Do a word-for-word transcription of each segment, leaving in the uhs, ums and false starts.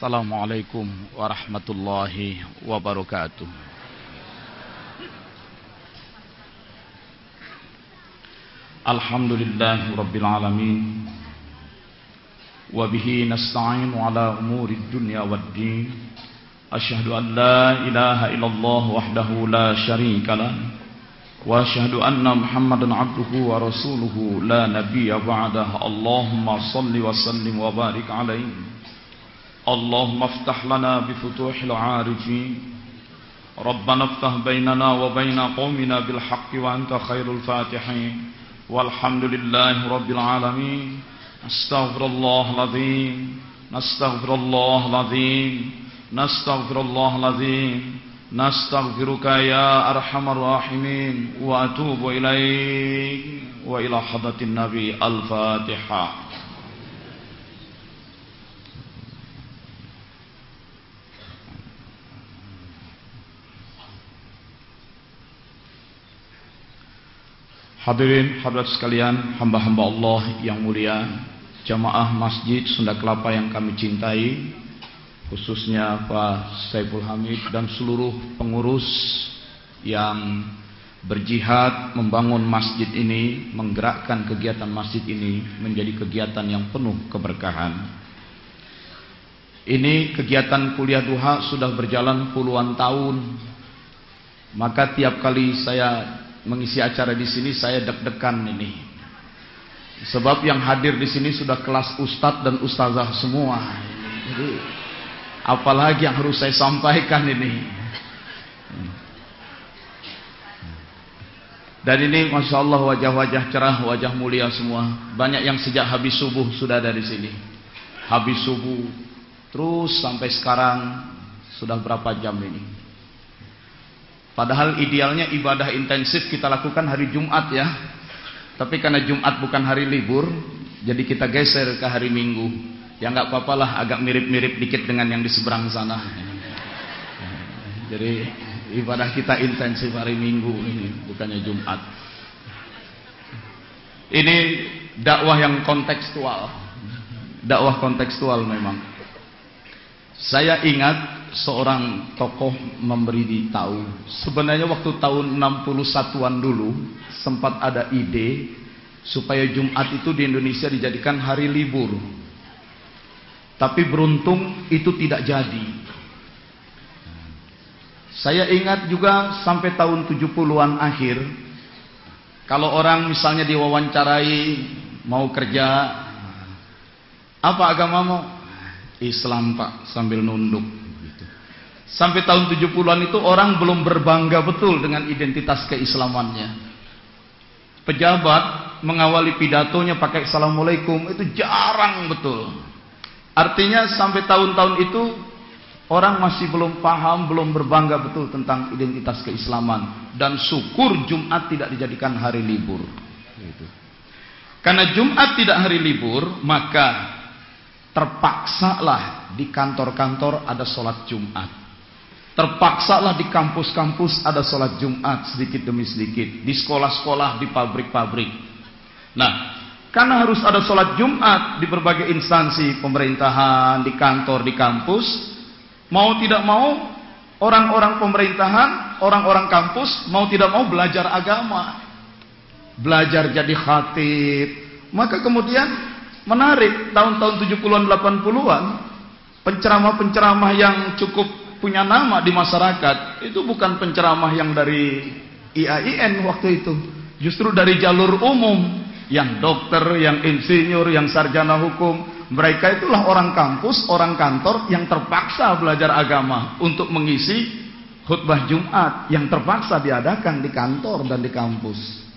Assalamualaikum warahmatullahi wabarakatuh. Alhamdulillahi rabbil alamin. Wa bihi nasta'inu ala umuri dunya waddin. Asyhadu an la ilaha illallah wahdahu la syarika lah. Wa asyhadu anna Muhammadan abduhu wa rasuluhu la nabiyya ba'dah. Allahumma salli wa sallim wa barik alaihi. Allahumma aftah lana bi futuhil arifin. Rabbana aftah bainana wa baina qaumina bil haqqi wa anta khairul fatihin. Walhamdulillahi rabbil alamin. Astaghfirullahal azim. Nastaghfirullahal azim. Nastaghfirullahal azim. Nastaghfiruka ya arhamar rahimin. Wa atubu ilaik. Wa ila hadratin nabi. Al-Fatihah. Hadirin hadirat sekalian, hamba-hamba Allah yang mulia, jamaah Masjid Sunda Kelapa yang kami cintai, khususnya Pak Saiful Hamid dan seluruh pengurus yang berjihad membangun masjid ini, menggerakkan kegiatan masjid ini menjadi kegiatan yang penuh keberkahan. Ini kegiatan kuliah duha sudah berjalan puluhan tahun. Maka tiap kali saya mengisi acara di sini saya deg-degan ini. Sebab yang hadir di sini sudah kelas ustadz dan ustazah semua. Jadi apalagi yang harus saya sampaikan ini. Dan ini Masya Allah wajah-wajah cerah, wajah mulia semua. Banyak yang sejak habis subuh sudah ada di sini. Habis subuh terus sampai sekarang sudah berapa jam ini. Padahal idealnya ibadah intensif kita lakukan hari Jumat ya. Tapi karena Jumat bukan hari libur, jadi kita geser ke hari Minggu. Ya nggak apa-apa lah, agak mirip-mirip dikit dengan yang di seberang sana. Jadi ibadah kita intensif hari Minggu ini, bukannya Jumat. Ini dakwah yang kontekstual. Dakwah kontekstual memang. Saya ingat seorang tokoh memberi tahu. Sebenarnya waktu tahun enam puluh satuan dulu sempat ada ide supaya Jumat itu di Indonesia dijadikan hari libur. Tapi beruntung itu tidak jadi. Saya ingat juga sampai tahun tujuh puluhan akhir, kalau orang misalnya diwawancarai mau kerja, apa agamamu? Islam Pak, sambil nunduk. Sampai tahun tujuh puluhan itu orang belum berbangga betul dengan identitas keislamannya. Pejabat mengawali pidatonya pakai assalamualaikum itu jarang betul. Artinya sampai tahun-tahun itu orang masih belum paham, belum berbangga betul tentang identitas keislaman. Dan syukur Jumat tidak dijadikan hari libur. Karena Jumat tidak hari libur, maka terpaksalah di kantor-kantor ada sholat Jumat. Terpaksalah di kampus-kampus ada sholat Jumat sedikit demi sedikit. Di sekolah-sekolah, di pabrik-pabrik. Nah, karena harus ada sholat Jumat di berbagai instansi pemerintahan, di kantor, di kampus, mau tidak mau orang-orang pemerintahan, orang-orang kampus mau tidak mau belajar agama, belajar jadi khatib. Maka kemudian menarik tahun-tahun tujuh puluhan delapan puluhan penceramah-penceramah yang cukup punya nama di masyarakat itu bukan penceramah yang dari I A I N waktu itu, justru dari jalur umum, yang dokter, yang insinyur, yang sarjana hukum. Mereka itulah orang kampus, orang kantor yang terpaksa belajar agama untuk mengisi khutbah Jumat yang terpaksa diadakan di kantor dan di kampus.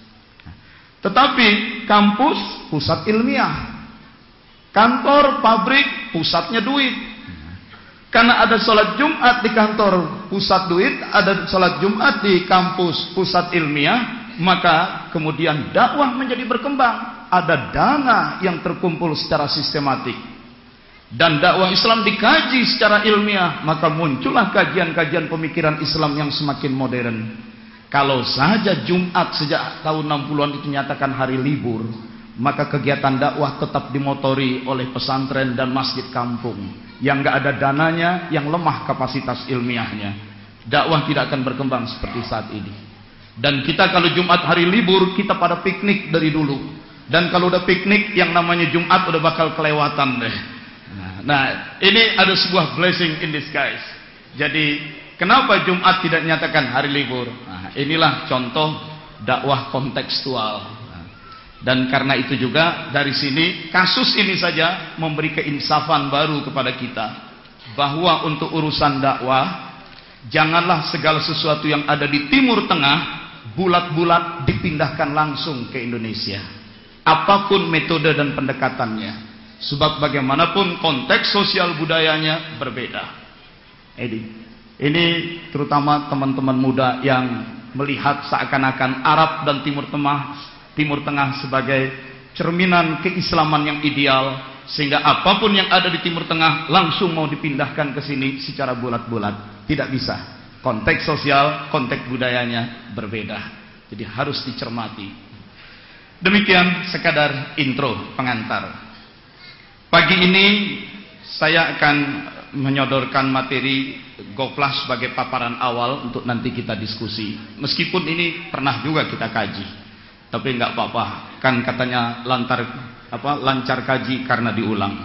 Tetapi kampus pusat ilmiah, kantor, pabrik, pusatnya duit. Karena ada sholat Jumat di kantor, pusat duit, ada sholat Jumat di kampus, pusat ilmiah, maka kemudian dakwah menjadi berkembang. Ada dana yang terkumpul secara sistematik. Dan dakwah Islam dikaji secara ilmiah, maka muncullah kajian-kajian pemikiran Islam yang semakin modern. Kalau saja Jumat sejak tahun enam puluhan itu nyatakan hari libur, maka kegiatan dakwah tetap dimotori oleh pesantren dan masjid kampung yang nggak ada dananya, yang lemah kapasitas ilmiahnya. Dakwah tidak akan berkembang seperti saat ini. Dan kita kalau Jumat hari libur, kita pada piknik dari dulu. Dan kalau udah piknik, yang namanya Jumat udah bakal kelewatan deh. Nah, nah ini ada sebuah blessing in disguise. Jadi kenapa Jumat tidak nyatakan hari libur? Nah, inilah contoh dakwah kontekstual. Dan karena itu juga dari sini kasus ini saja memberi keinsafan baru kepada kita, bahwa untuk urusan dakwah janganlah segala sesuatu yang ada di Timur Tengah bulat-bulat dipindahkan langsung ke Indonesia, apapun metode dan pendekatannya. Sebab bagaimanapun konteks sosial budayanya berbeda. Edi, ini terutama teman-teman muda yang melihat seakan-akan Arab dan Timur Tengah Timur Tengah sebagai cerminan keislaman yang ideal, sehingga apapun yang ada di Timur Tengah langsung mau dipindahkan ke sini secara bulat-bulat. Tidak bisa. Konteks sosial, konteks budayanya berbeda. Jadi harus dicermati. Demikian sekadar intro pengantar. Pagi ini saya akan menyodorkan materi Goplah sebagai paparan awal untuk nanti kita diskusi. Meskipun ini pernah juga kita kaji. Tapi enggak apa-apa, kan katanya lantar apa lancar kaji karena diulang,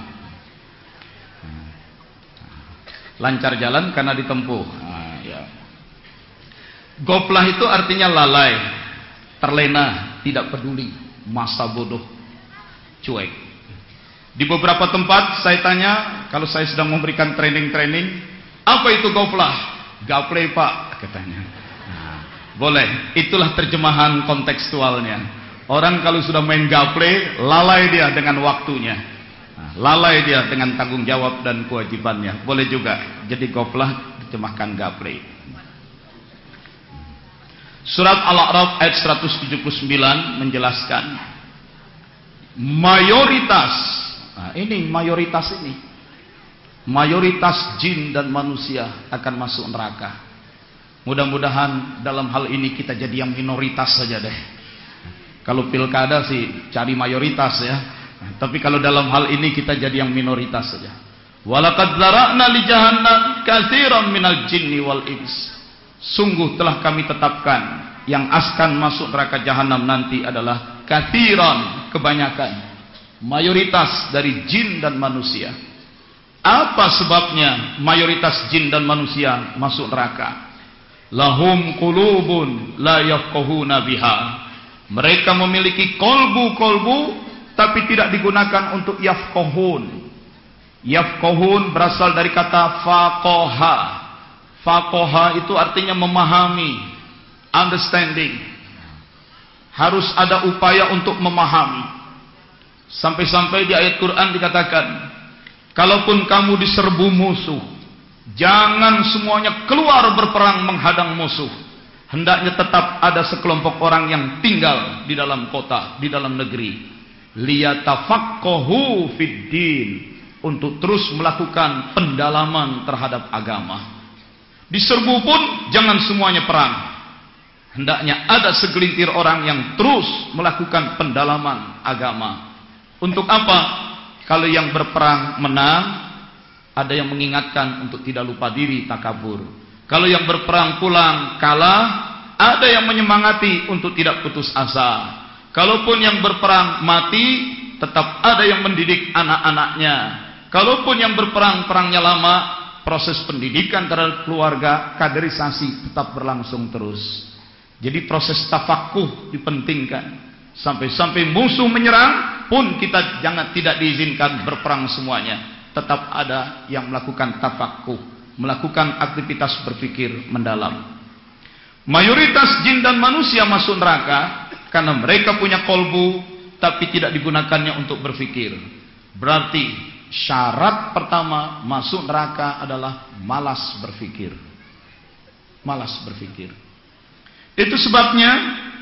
lancar jalan karena ditempuh. Nah, ya. Goplah itu artinya lalai, terlena, tidak peduli, masa bodoh, cuek. Di beberapa tempat saya tanya, kalau saya sedang memberikan training-training, apa itu goplah? Gaple pak, katanya. Boleh, itulah terjemahan kontekstualnya. Orang kalau sudah main gaple, lalai dia dengan waktunya, nah, lalai dia dengan tanggung jawab dan kewajibannya. Boleh juga, jadi goplah terjemahkan gaple. Surat Al-A'raf ayat seratus tujuh puluh sembilan menjelaskan mayoritas, nah ini mayoritas ini, mayoritas jin dan manusia akan masuk neraka. Mudah-mudahan dalam hal ini kita jadi yang minoritas saja deh. Kalau pilkada sih cari mayoritas ya. Tapi kalau dalam hal ini kita jadi yang minoritas saja. Walaqad zara'na li jahannam katsiran minal jinni wal ins. Sungguh telah kami tetapkan yang akan masuk neraka jahanam nanti adalah katsiran, kebanyakan, mayoritas dari jin dan manusia. Apa sebabnya mayoritas jin dan manusia masuk neraka? Lahum qulubun la yafqahuna biha. Mereka memiliki kolbu-kolbu tapi tidak digunakan untuk yafqahun. Yafqahun berasal dari kata faqaha. Faqaha itu artinya memahami, understanding. Harus ada upaya untuk memahami. Sampai-sampai di ayat Quran dikatakan, kalaupun kamu diserbu musuh, jangan semuanya keluar berperang menghadang musuh. Hendaknya tetap ada sekelompok orang yang tinggal di dalam kota, di dalam negeri. Liyatafaqahu fid din, untuk terus melakukan pendalaman terhadap agama. Diserbu pun jangan semuanya perang. Hendaknya ada segelintir orang yang terus melakukan pendalaman agama. Untuk apa? Kalau yang berperang menang, ada yang mengingatkan untuk tidak lupa diri, takabur. Kalau yang berperang pulang kalah, ada yang menyemangati untuk tidak putus asa. Kalaupun yang berperang mati, tetap ada yang mendidik anak-anaknya. Kalaupun yang berperang perangnya lama, proses pendidikan terhadap keluarga, kaderisasi tetap berlangsung terus. Jadi proses tafakuh dipentingkan. Sampai-sampai musuh menyerang pun kita jangan tidak diizinkan berperang semuanya. Tetap ada yang melakukan tafakuh, melakukan aktivitas berpikir mendalam. Mayoritas jin dan manusia masuk neraka karena mereka punya kolbu tapi tidak digunakannya untuk berpikir. Berarti syarat pertama masuk neraka adalah malas berpikir. Malas berpikir. Itu sebabnya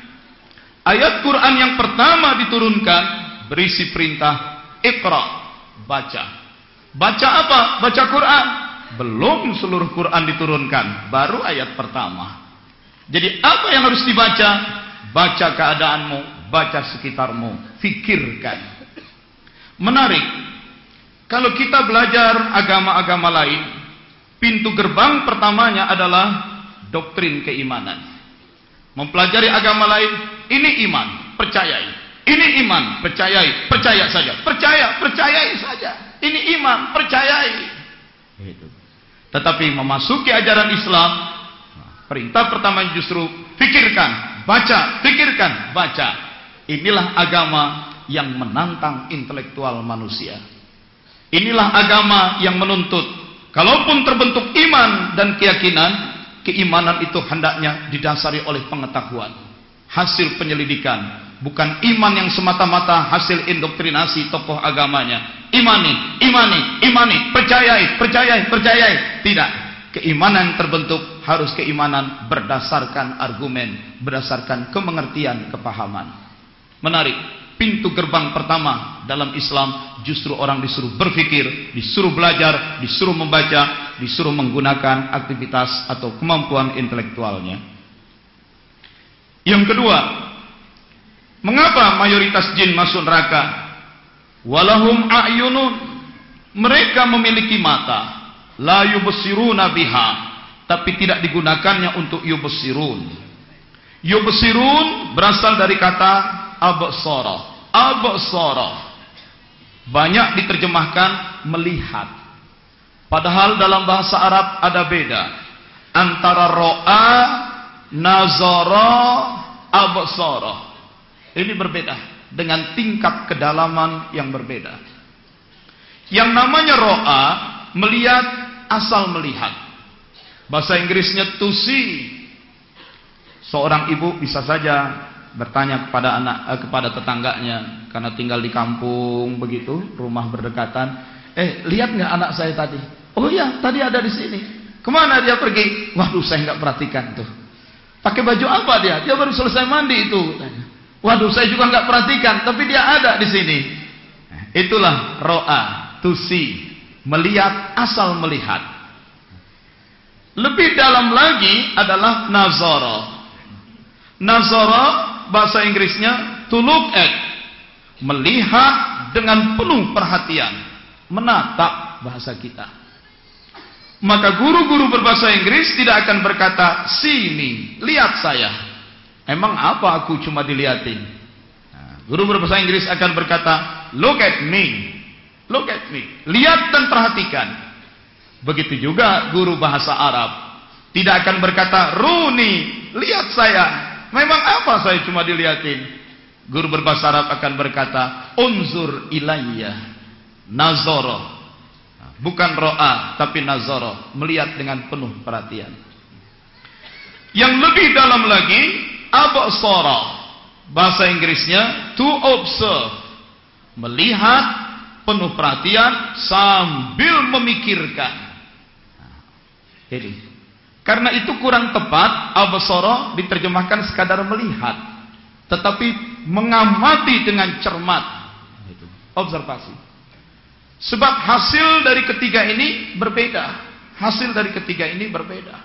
ayat Quran yang pertama diturunkan berisi perintah Iqra, baca. Baca apa? Baca Quran. Belum seluruh Quran diturunkan, baru ayat pertama. Jadi apa yang harus dibaca? Baca keadaanmu, baca sekitarmu, fikirkan. Menarik, kalau kita belajar agama-agama lain, pintu gerbang pertamanya adalah doktrin keimanan. Mempelajari agama lain, ini iman, percayai. Ini iman, percayai, percaya saja. Percaya, percayai saja. Ini iman, percayai. Itu. Tetapi memasuki ajaran Islam, perintah pertama justru fikirkan, baca, fikirkan, baca. Inilah agama yang menantang intelektual manusia. Inilah agama yang menuntut, kalaupun terbentuk iman dan keyakinan, keimanan itu hendaknya didasari oleh pengetahuan, hasil penyelidikan, bukan iman yang semata-mata hasil indoktrinasi tokoh agamanya. Imani, imani, imani, percayai, percayai, percayai. Tidak. Keimanan terbentuk harus keimanan berdasarkan argumen, berdasarkan kemengertian, kepahaman. Menarik. Pintu gerbang pertama dalam Islam justru orang disuruh berpikir, disuruh belajar, disuruh membaca, disuruh menggunakan aktivitas atau kemampuan intelektualnya. Yang kedua, mengapa mayoritas jin masuk neraka? Walahum a'yunun, mereka memiliki mata, la yubsiruna biha, tapi tidak digunakannya untuk yubsirun. Yubsirun berasal dari kata absara. Absara banyak diterjemahkan melihat, padahal dalam bahasa Arab ada beda antara ro'a, nazara, absara. Ini berbeda dengan tingkat kedalaman yang berbeda. Yang namanya ro'a, melihat, asal melihat. Bahasa Inggrisnya to see. Seorang ibu bisa saja bertanya kepada anak eh, kepada tetangganya karena tinggal di kampung begitu, rumah berdekatan. Eh, lihat nggak anak saya tadi? Oh iya, tadi ada di sini. Kemana dia pergi? Waduh, saya nggak perhatikan tuh. Pakai baju apa dia? Dia baru selesai mandi itu. Waduh, saya juga nggak perhatikan, tapi dia ada di sini. Itulah ro'a, to see, melihat, asal melihat. Lebih dalam lagi adalah nazara. Nazara bahasa Inggrisnya to look at, melihat dengan penuh perhatian, menatap bahasa kita. Maka guru-guru berbahasa Inggris tidak akan berkata sini, lihat saya. Emang apa aku cuma dilihatin? Nah, guru berbahasa Inggris akan berkata look at me, look at me, lihat dan perhatikan. Begitu juga guru bahasa Arab tidak akan berkata runi, lihat saya. Memang apa saya cuma dilihatin? Guru berbahasa Arab akan berkata unzur ilayya, nazara. Bukan ro'a, tapi nazara, melihat dengan penuh perhatian. Yang lebih dalam lagi, absara, bahasa Inggrisnya to observe, melihat penuh perhatian sambil memikirkan. Jadi, karena itu kurang tepat absara diterjemahkan sekadar melihat, tetapi mengamati dengan cermat, observasi. Sebab hasil dari ketiga ini berbeda. Hasil dari ketiga ini berbeda.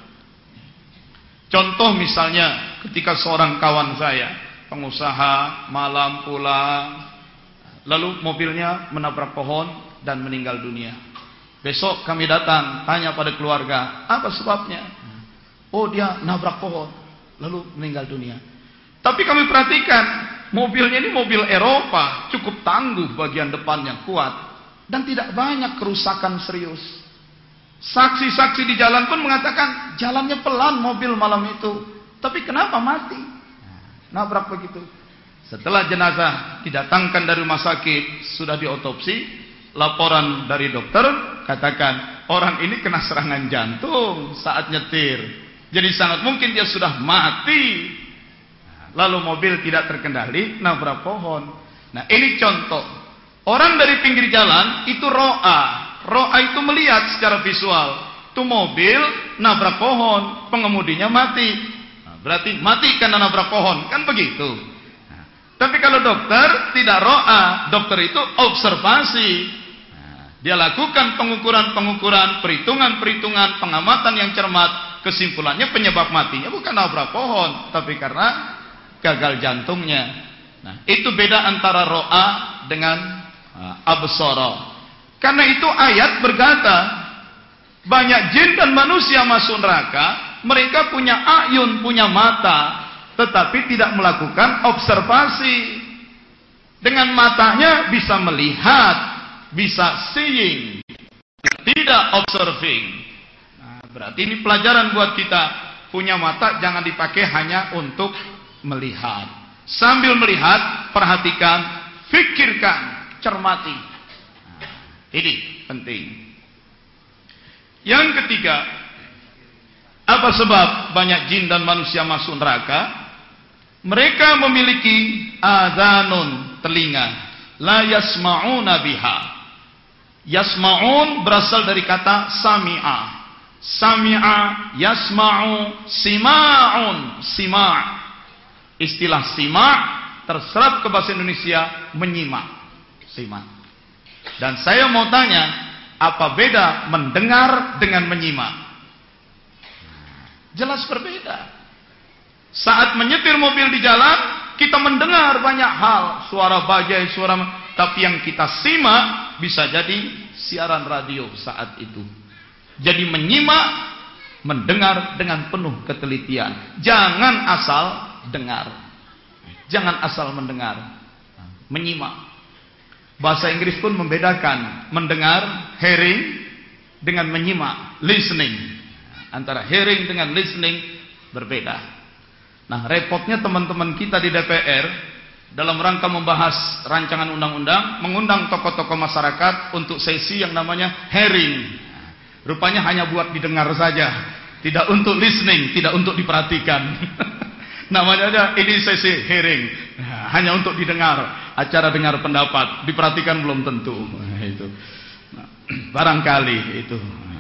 Contoh misalnya ketika seorang kawan saya, pengusaha, malam pulang, lalu mobilnya menabrak pohon dan meninggal dunia. Besok kami datang, tanya pada keluarga, apa sebabnya? Oh, dia nabrak pohon, lalu meninggal dunia. Tapi kami perhatikan, mobilnya ini mobil Eropa, cukup tangguh, bagian depannya kuat. Dan tidak banyak kerusakan serius. Saksi-saksi di jalan pun mengatakan jalannya pelan mobil malam itu. Tapi kenapa mati? Nabrak begitu. Setelah jenazah didatangkan dari rumah sakit, sudah diotopsi, laporan dari dokter katakan orang ini kena serangan jantung saat nyetir. Jadi sangat mungkin dia sudah mati. Lalu mobil tidak terkendali, nabrak pohon. Nah, ini contoh. Orang dari pinggir jalan itu ro'a. Ro'a itu melihat secara visual. Itu mobil nabrak pohon, pengemudinya mati. Nah, berarti mati karena nabrak pohon, kan begitu. Nah, tapi kalau dokter tidak ro'a, dokter itu observasi. Nah, dia lakukan pengukuran-pengukuran, perhitungan-perhitungan, pengamatan yang cermat. Kesimpulannya penyebab matinya bukan nabrak pohon, tapi karena gagal jantungnya. Nah, itu beda antara ro'a dengan uh, absara. Karena itu ayat berkata, banyak jin dan manusia masuk neraka, mereka punya ayun, punya mata, tetapi tidak melakukan observasi. Dengan matanya bisa melihat, bisa seeing, tidak observing. Nah, berarti ini pelajaran buat kita. Punya mata jangan dipakai hanya untuk melihat. Sambil melihat, perhatikan, fikirkan, cermati. Nah, ini penting. Yang ketiga, apa sebab banyak jin dan manusia masuk neraka? Mereka memiliki adhanun, telinga, la yasma'una biha. Yasma'un berasal dari kata sami'a. Sami'a, yasma'u, sima'un, sima'. Istilah sima' terserap ke bahasa Indonesia menyimak. Simak. Dan saya mau tanya, apa beda mendengar dengan menyimak? Jelas berbeda. Saat menyetir mobil di jalan, kita mendengar banyak hal, suara bajai, suara, tapi yang kita simak bisa jadi siaran radio saat itu. Jadi menyimak, mendengar dengan penuh ketelitian. Jangan asal dengar. Jangan asal mendengar. Menyimak. Bahasa Inggris pun membedakan mendengar, hearing, dengan menyimak, listening. Antara hearing dengan listening berbeda. Nah, repotnya teman-teman kita di D P R dalam rangka membahas rancangan undang-undang, mengundang tokoh-tokoh masyarakat untuk sesi yang namanya hearing. Rupanya hanya buat didengar saja, tidak untuk listening, tidak untuk diperhatikan. Namanya aja ini sesi hearing, hanya untuk didengar, acara dengar pendapat, diperhatikan belum tentu. Nah, itu nah, barangkali itu.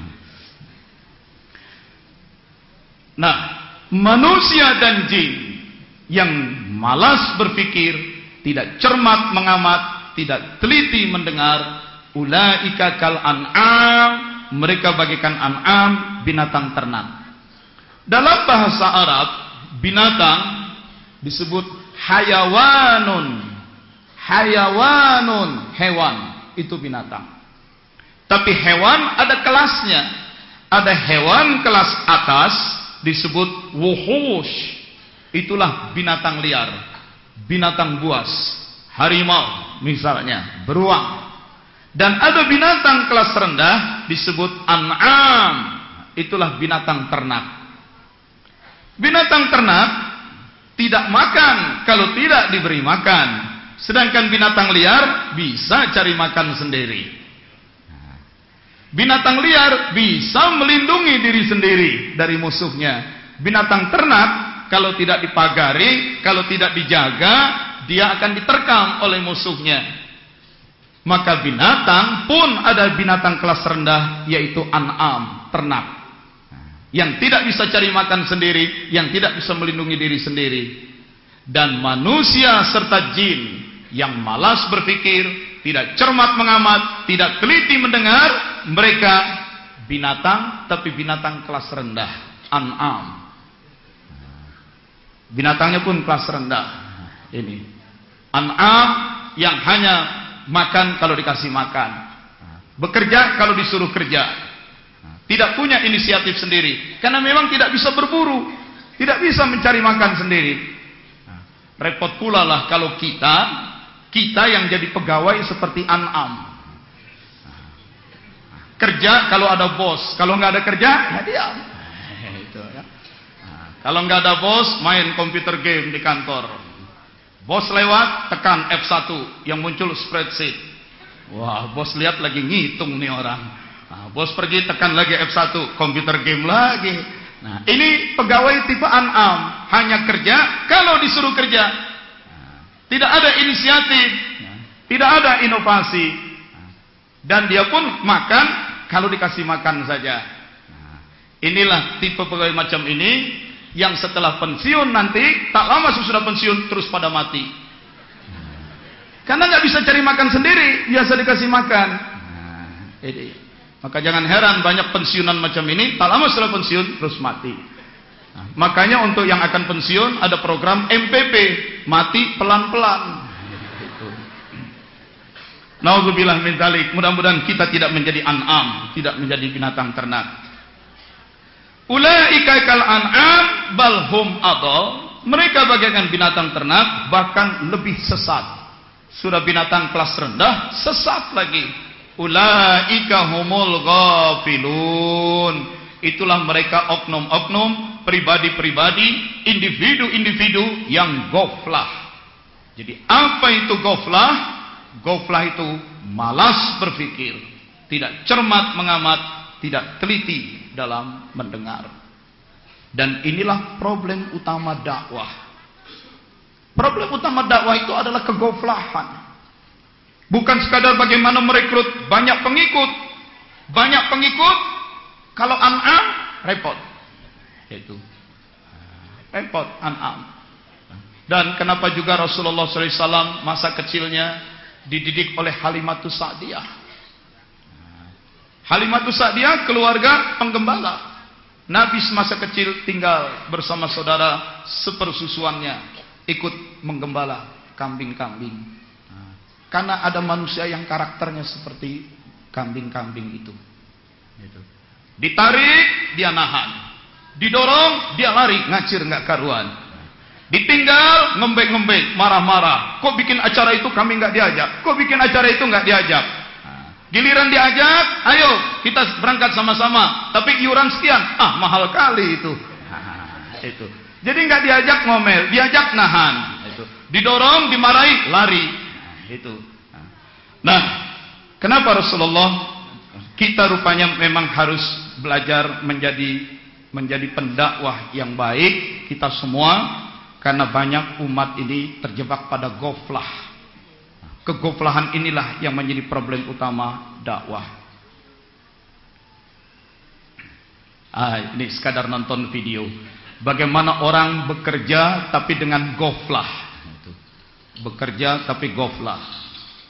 Nah, manusia dan jin yang malas berpikir, tidak cermat mengamat, tidak teliti mendengar, ulaika kal an'am, mereka bagikan an'am, binatang ternak. Dalam bahasa Arab, binatang disebut hayawanun. Hayawanun, hewan, itu binatang. Tapi hewan ada kelasnya. Ada hewan kelas atas disebut wuhush. Itulah binatang liar, binatang buas, harimau misalnya, beruang. Dan ada binatang kelas rendah disebut an'am. Itulah binatang ternak. Binatang ternak tidak makan kalau tidak diberi makan. Sedangkan binatang liar bisa cari makan sendiri. Binatang liar bisa melindungi diri sendiri dari musuhnya. Binatang ternak kalau tidak dipagari, kalau tidak dijaga, dia akan diterkam oleh musuhnya. Maka binatang pun ada binatang kelas rendah, yaitu an'am, ternak. Yang tidak bisa cari makan sendiri, yang tidak bisa melindungi diri sendiri. Dan manusia serta jin yang malas berpikir, tidak cermat mengamat, tidak teliti mendengar, mereka binatang, tapi binatang kelas rendah, an'am. Binatangnya pun kelas rendah. Ini an'am yang hanya makan kalau dikasih makan, bekerja kalau disuruh kerja, tidak punya inisiatif sendiri, karena memang tidak bisa berburu, tidak bisa mencari makan sendiri. Repot pula lah kalau kita, kita yang jadi pegawai seperti an'am. Kerja kalau ada bos, kalau nggak ada kerja, ya diam. Itu, ya. Kalau nggak ada bos, main komputer game di kantor. Bos lewat, tekan F satu, yang muncul spreadsheet. Wah, bos lihat lagi ngitung nih orang. Nah, bos pergi, tekan lagi F satu, komputer game lagi. Nah, ini pegawai tipe an'am, hanya kerja kalau disuruh kerja. Tidak ada inisiatif, tidak ada inovasi. Dan dia pun makan kalau dikasih makan saja. Inilah tipe pegawai macam ini, yang setelah pensiun nanti, tak lama sesudah pensiun terus pada mati. Karena nggak bisa cari makan sendiri, biasa dikasih makan. Nah, ini. Maka jangan heran banyak pensiunan macam ini, tak lama setelah pensiun terus mati. Nah, makanya untuk yang akan pensiun ada program M P P, mati pelan-pelan. Nauzubillah min dzalik. Mudah-mudahan kita tidak menjadi an'am, tidak menjadi binatang ternak. Ulaika kal an'am bal hum adall. Mereka bagaikan binatang ternak, bahkan lebih sesat. Sudah binatang kelas rendah, sesat lagi. Ulaika humul ghafilun. Itulah mereka oknum-oknum, pribadi-pribadi, individu-individu yang goflah. Jadi apa itu goflah? Goflah itu malas berpikir, tidak cermat mengamat, tidak teliti dalam mendengar. Dan inilah problem utama dakwah. Problem utama dakwah itu adalah kegoflahan. Bukan sekadar bagaimana merekrut banyak pengikut. Banyak pengikut, kalau an'am, repot. Itu repot, an'am. Dan kenapa juga Rasulullah shallallahu alaihi wasallam masa kecilnya dididik oleh Halimatus Sa'diyah. Halimatus Sa'diyah keluarga penggembala. Nabi semasa kecil tinggal bersama saudara sepersusuannya, ikut menggembala kambing-kambing. Karena ada manusia yang karakternya seperti kambing-kambing itu. Ditarik, dia nahan. Didorong, dia lari, ngacir nggak karuan. Ditinggal, ngembek-ngembek, marah-marah. Kok bikin acara itu kami nggak diajak? Kok bikin acara itu nggak diajak? Giliran diajak, ayo kita berangkat sama-sama. Tapi iuran sekian, ah mahal kali itu. Nah, itu. Jadi nggak diajak ngomel, diajak nahan. Itu. Didorong, dimarahi, lari. Nah, itu. Nah, kenapa Rasulullah? Kita rupanya memang harus belajar menjadi menjadi pendakwah yang baik. Kita semua. Karena banyak umat ini terjebak pada goflah. Kegoflahan inilah yang menjadi problem utama dakwah. Ah, ini sekadar nonton video. Bagaimana orang bekerja tapi dengan goflah. Bekerja tapi goflah.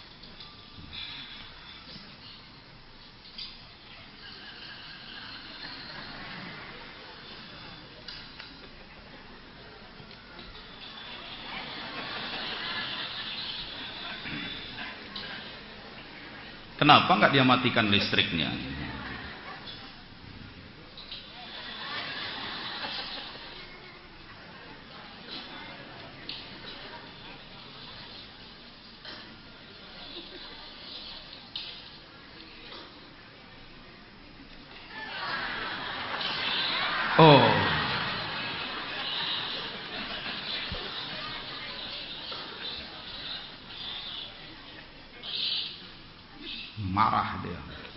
Kenapa nggak dia matikan listriknya? Oh. Marah dia.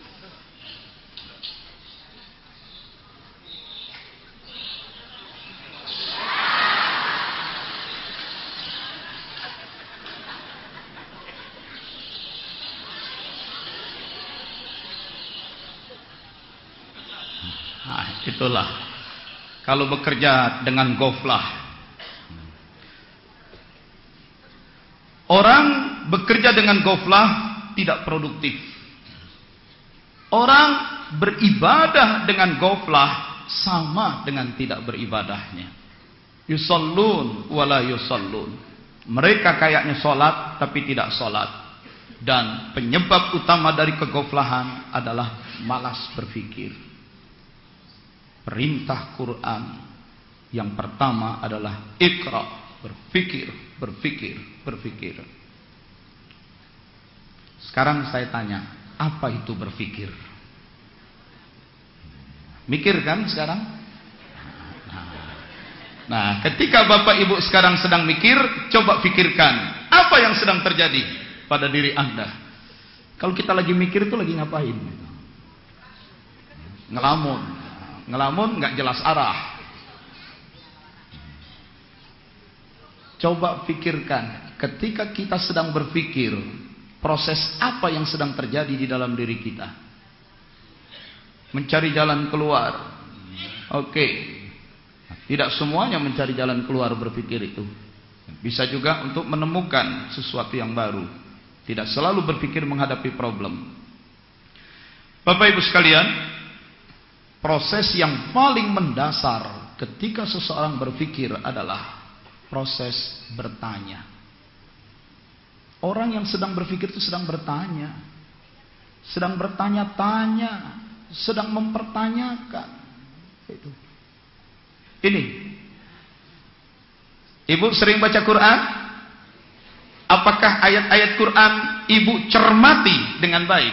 Nah, itulah kalau bekerja dengan goflah. Orang bekerja dengan goflah tidak produktif. Orang beribadah dengan goflah sama dengan tidak beribadahnya. Yusallun wala yusallun. Mereka kayaknya sholat tapi tidak sholat. Dan penyebab utama dari kegoflahan adalah malas berpikir. Perintah Quran yang pertama adalah Iqra, berpikir, berpikir, berpikir. Sekarang saya tanya, apa itu berpikir? Mikir kan sekarang? Nah, ketika Bapak Ibu sekarang sedang mikir, coba pikirkan apa yang sedang terjadi pada diri Anda. Kalau kita lagi mikir itu lagi ngapain? Ngelamun, ngelamun nggak jelas arah. Coba pikirkan, ketika kita sedang berpikir, proses apa yang sedang terjadi di dalam diri kita? Mencari jalan keluar. Oke. Tidak semuanya mencari jalan keluar berpikir itu. Bisa juga untuk menemukan sesuatu yang baru. Tidak selalu berpikir menghadapi problem. Bapak Ibu sekalian, proses yang paling mendasar ketika seseorang berpikir adalah proses bertanya. Orang yang sedang berpikir itu sedang bertanya, sedang bertanya-tanya, sedang mempertanyakan. Itu. Ini, ibu sering baca Quran? Apakah ayat-ayat Quran ibu cermati dengan baik?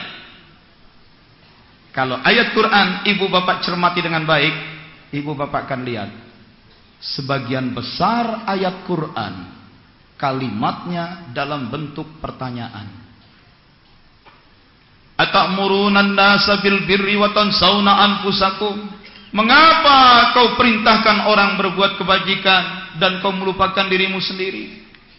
Kalau ayat Quran ibu bapak cermati dengan baik, ibu bapak akan lihat sebagian besar ayat Quran kalimatnya dalam bentuk pertanyaan. Atamuruna an-nasa bil birri wa tansawna anfusakum? Mengapa kau perintahkan orang berbuat kebajikan dan kau melupakan dirimu sendiri?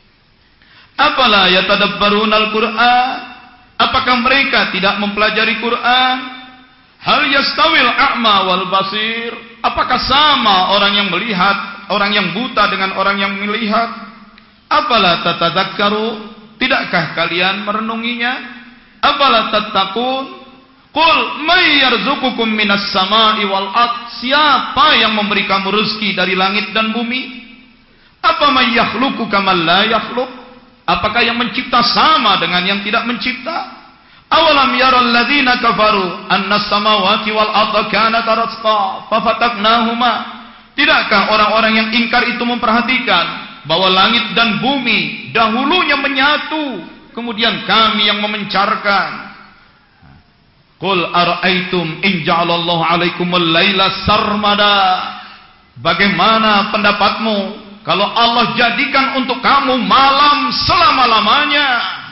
Apalah yatadabbaruna al-Qur'an? Apakah mereka tidak mempelajari Quran? Hal yastawil a'ma wal basir? Apakah sama orang yang melihat, orang yang buta dengan orang yang melihat? Apalah tatadzakkaru? Tidakkah kalian merenunginya? Apalah tattaqun? Qul may yarzuqukum minas sama'i wal ard? Siapa yang memberi kamu rezeki dari langit dan bumi? Apa may yakhluqu kamal la yakhluq? Apakah yang mencipta sama dengan yang tidak mencipta? Awalam yaral ladzina kafaru annas samawati wal arda kanat ratqa fafataknahuma? Tidakkah orang-orang yang ingkar itu memperhatikan bahwa langit dan bumi dahulunya menyatu, kemudian kami yang memencarkan? Qul ara'aitum in ja'alallahu 'alaikumul laila sarmada? Bagaimana pendapatmu kalau Allah jadikan untuk kamu malam selama-lamanya?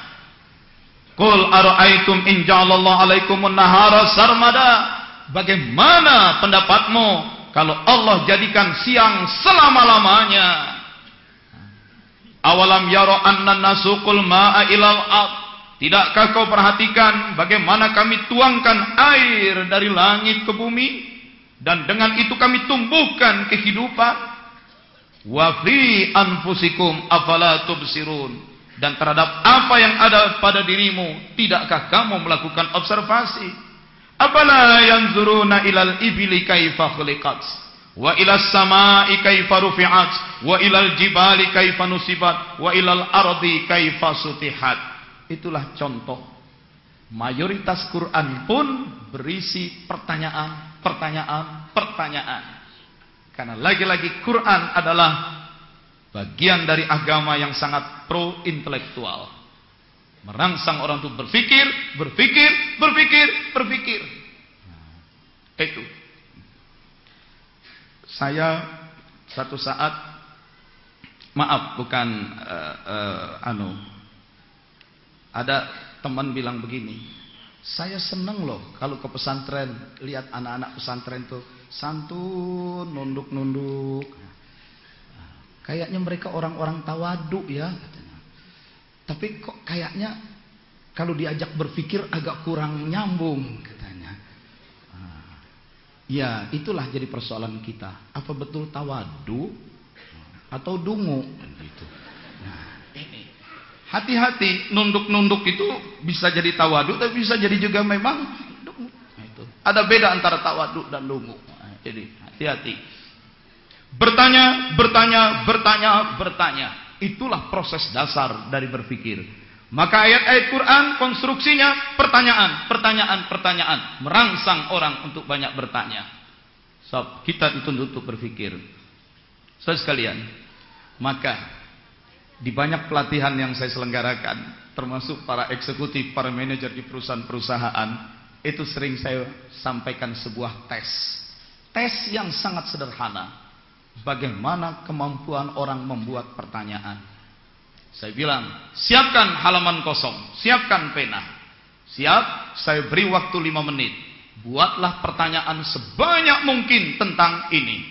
Qul ara'aitum in ja'alallahu 'alaikumun nahara sarmada? Bagaimana pendapatmu kalau Allah jadikan siang selama-lamanya? Awalam yara anna nasuqul ma'a ilal ard? Tidakkah kau perhatikan bagaimana kami tuangkan air dari langit ke bumi dan dengan itu kami tumbuhkan kehidupan? Wa fi anfusikum afala tubsirun? Dan terhadap apa yang ada pada dirimu, tidakkah kamu melakukan observasi? Afala yanzuruna ilal ibili kaifa khuliqat wa ilas samai kaifa rufi'at wa ilal jibali kaifa nusibat wa ilal ardi kaifa sutihat? Itulah contoh. Mayoritas Quran pun berisi pertanyaan, pertanyaan, pertanyaan. Karena lagi-lagi Quran adalah bagian dari agama yang sangat pro intelektual, merangsang orang untuk berpikir, berpikir, berpikir, berpikir. Itu. Saya satu saat, maaf bukan uh, uh, anu, ada teman bilang begini, saya seneng loh kalau ke pesantren lihat anak-anak pesantren tuh santun, nunduk-nunduk. Kayaknya mereka orang-orang tawadu ya, katanya. Tapi kok kayaknya kalau diajak berpikir agak kurang nyambung, katanya. Ya, itulah jadi persoalan kita. Apa betul tawadu atau dungu? Gitu. Nah, ini hati-hati, nunduk-nunduk itu bisa jadi tawadu, tapi bisa jadi juga memang dungu. Nah, itu. Ada beda antara tawadu dan dungu. Nah, jadi hati-hati. Bertanya, bertanya, bertanya, bertanya. Itulah proses dasar dari berpikir. Maka ayat-ayat Quran konstruksinya pertanyaan, pertanyaan, pertanyaan, merangsang orang untuk banyak bertanya. So, kita dituntut untuk berpikir. Saudara sekalian, maka di banyak pelatihan yang saya selenggarakan, termasuk para eksekutif, para manajer di perusahaan-perusahaan, itu sering saya sampaikan sebuah tes. Tes yang sangat sederhana. Bagaimana kemampuan orang membuat pertanyaan? Saya bilang, siapkan halaman kosong, siapkan pena. Siap, saya beri waktu lima menit. Buatlah pertanyaan sebanyak mungkin tentang ini.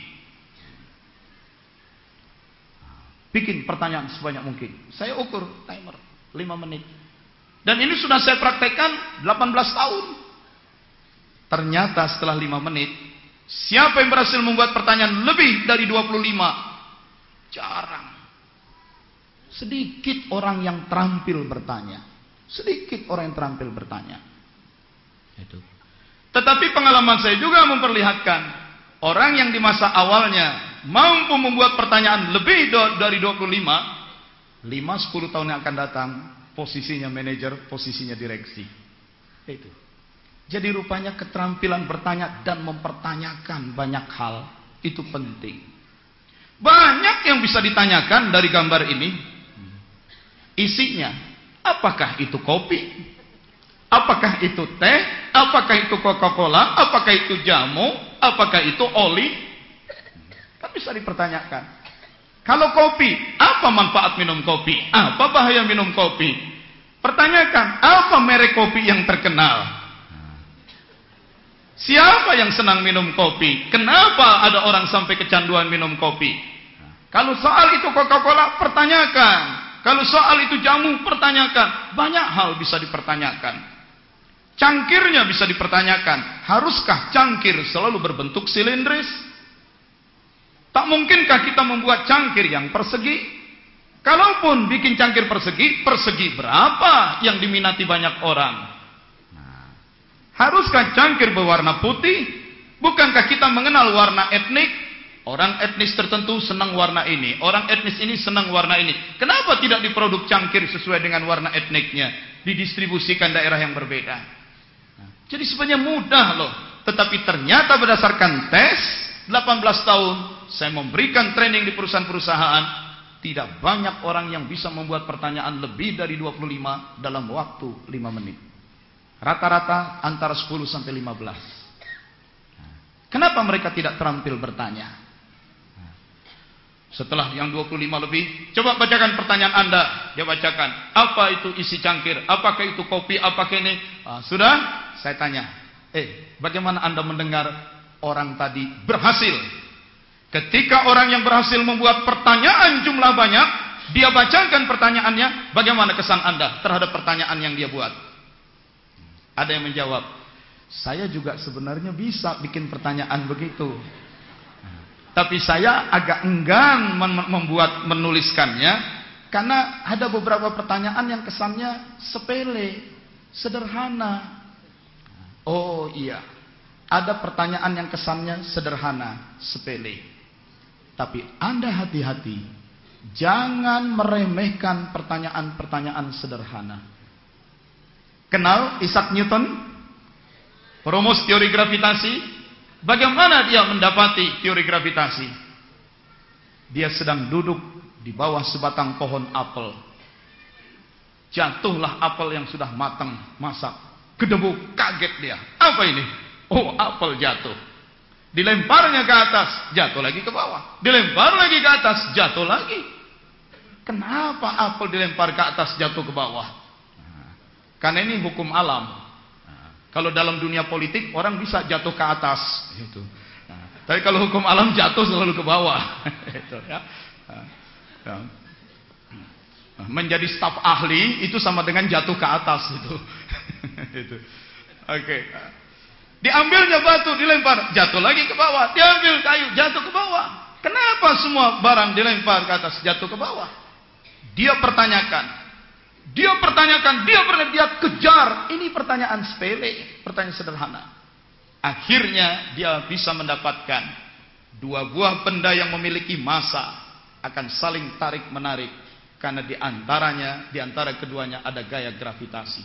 Bikin pertanyaan sebanyak mungkin. Saya ukur timer lima menit. Dan ini sudah saya praktekkan delapan belas tahun. Ternyata setelah lima menit, siapa yang berhasil membuat pertanyaan lebih dari dua puluh lima? Jarang. Sedikit orang yang terampil bertanya. Sedikit orang yang terampil bertanya. Itu. Tetapi pengalaman saya juga memperlihatkan orang yang di masa awalnya mampu membuat pertanyaan lebih dari dua puluh lima, lima sepuluh tahun yang akan datang posisinya manajer, posisinya direksi. Itu. Jadi rupanya keterampilan bertanya dan mempertanyakan banyak hal itu penting. Banyak yang bisa ditanyakan dari gambar ini. Isinya, apakah itu kopi? Apakah itu teh? Apakah itu Coca-Cola? Apakah itu jamu? Apakah itu oli? Kan bisa dipertanyakan. Kalau kopi, apa manfaat minum kopi? Apa bahaya minum kopi? Pertanyakan, apa merek kopi yang terkenal? Siapa yang senang minum kopi? Kenapa ada orang sampai kecanduan minum kopi? Kalau soal itu Coca-Cola, pertanyakan. Kalau soal itu jamu, pertanyakan. Banyak hal bisa dipertanyakan. Cangkirnya bisa dipertanyakan. Haruskah cangkir selalu berbentuk silindris? Tak mungkinkah kita membuat cangkir yang persegi? Kalaupun bikin cangkir persegi, persegi berapa yang diminati banyak orang? Nah, haruskah cangkir berwarna putih? Bukankah kita mengenal warna etnik? Orang etnis tertentu senang warna ini, orang etnis ini senang warna ini. Kenapa tidak diproduk cangkir sesuai dengan warna etniknya, didistribusikan daerah yang berbeda? Nah, jadi sebenarnya mudah loh. Tetapi ternyata berdasarkan tes delapan belas tahun saya memberikan training di perusahaan-perusahaan, tidak banyak orang yang bisa membuat pertanyaan lebih dari dua puluh lima dalam waktu lima menit. Rata-rata antara sepuluh sampai lima belas. Kenapa mereka tidak terampil bertanya? Setelah yang dua puluh lima lebih, coba bacakan pertanyaan Anda. Dia bacakan, apa itu isi cangkir? Apakah itu kopi? Apakah ini? Ah, sudah, saya tanya. Eh, bagaimana Anda mendengar orang tadi berhasil? Ketika orang yang berhasil membuat pertanyaan jumlah banyak, dia bacakan pertanyaannya, bagaimana kesan Anda terhadap pertanyaan yang dia buat? Ada yang menjawab, saya juga sebenarnya bisa bikin pertanyaan begitu. Tapi saya agak enggan membuat menuliskannya karena ada beberapa pertanyaan yang kesannya sepele, sederhana. Oh iya, ada pertanyaan yang kesannya sederhana, sepele. Tapi Anda hati-hati, jangan meremehkan pertanyaan-pertanyaan sederhana. Kenal Isaac Newton? Perumus teori gravitasi. Bagaimana dia mendapati teori gravitasi? Dia sedang duduk di bawah sebatang pohon apel. Jatuhlah apel yang sudah matang, masak. Kedebuk, kaget dia. Apa ini? Oh, apel jatuh. Dilemparnya ke atas, jatuh lagi ke bawah. Dilempar lagi ke atas, jatuh lagi. Kenapa apel dilempar ke atas, jatuh ke bawah? Karena ini hukum alam. Kalau dalam dunia politik orang bisa jatuh ke atas, itu. Nah, tapi kalau hukum alam jatuh selalu ke bawah. Itu, ya. Nah, menjadi staf ahli itu sama dengan jatuh ke atas itu. Itu. Oke. Okay. Diambilnya batu, dilempar, jatuh lagi ke bawah. Diambil kayu, jatuh ke bawah. Kenapa semua barang dilempar ke atas, jatuh ke bawah? Dia pertanyakan. Dia pertanyakan, dia pernah dia kejar. Ini pertanyaan sepele, pertanyaan sederhana. Akhirnya dia bisa mendapatkan dua buah benda yang memiliki massa akan saling tarik menarik karena di antaranya, di antara keduanya ada gaya gravitasi.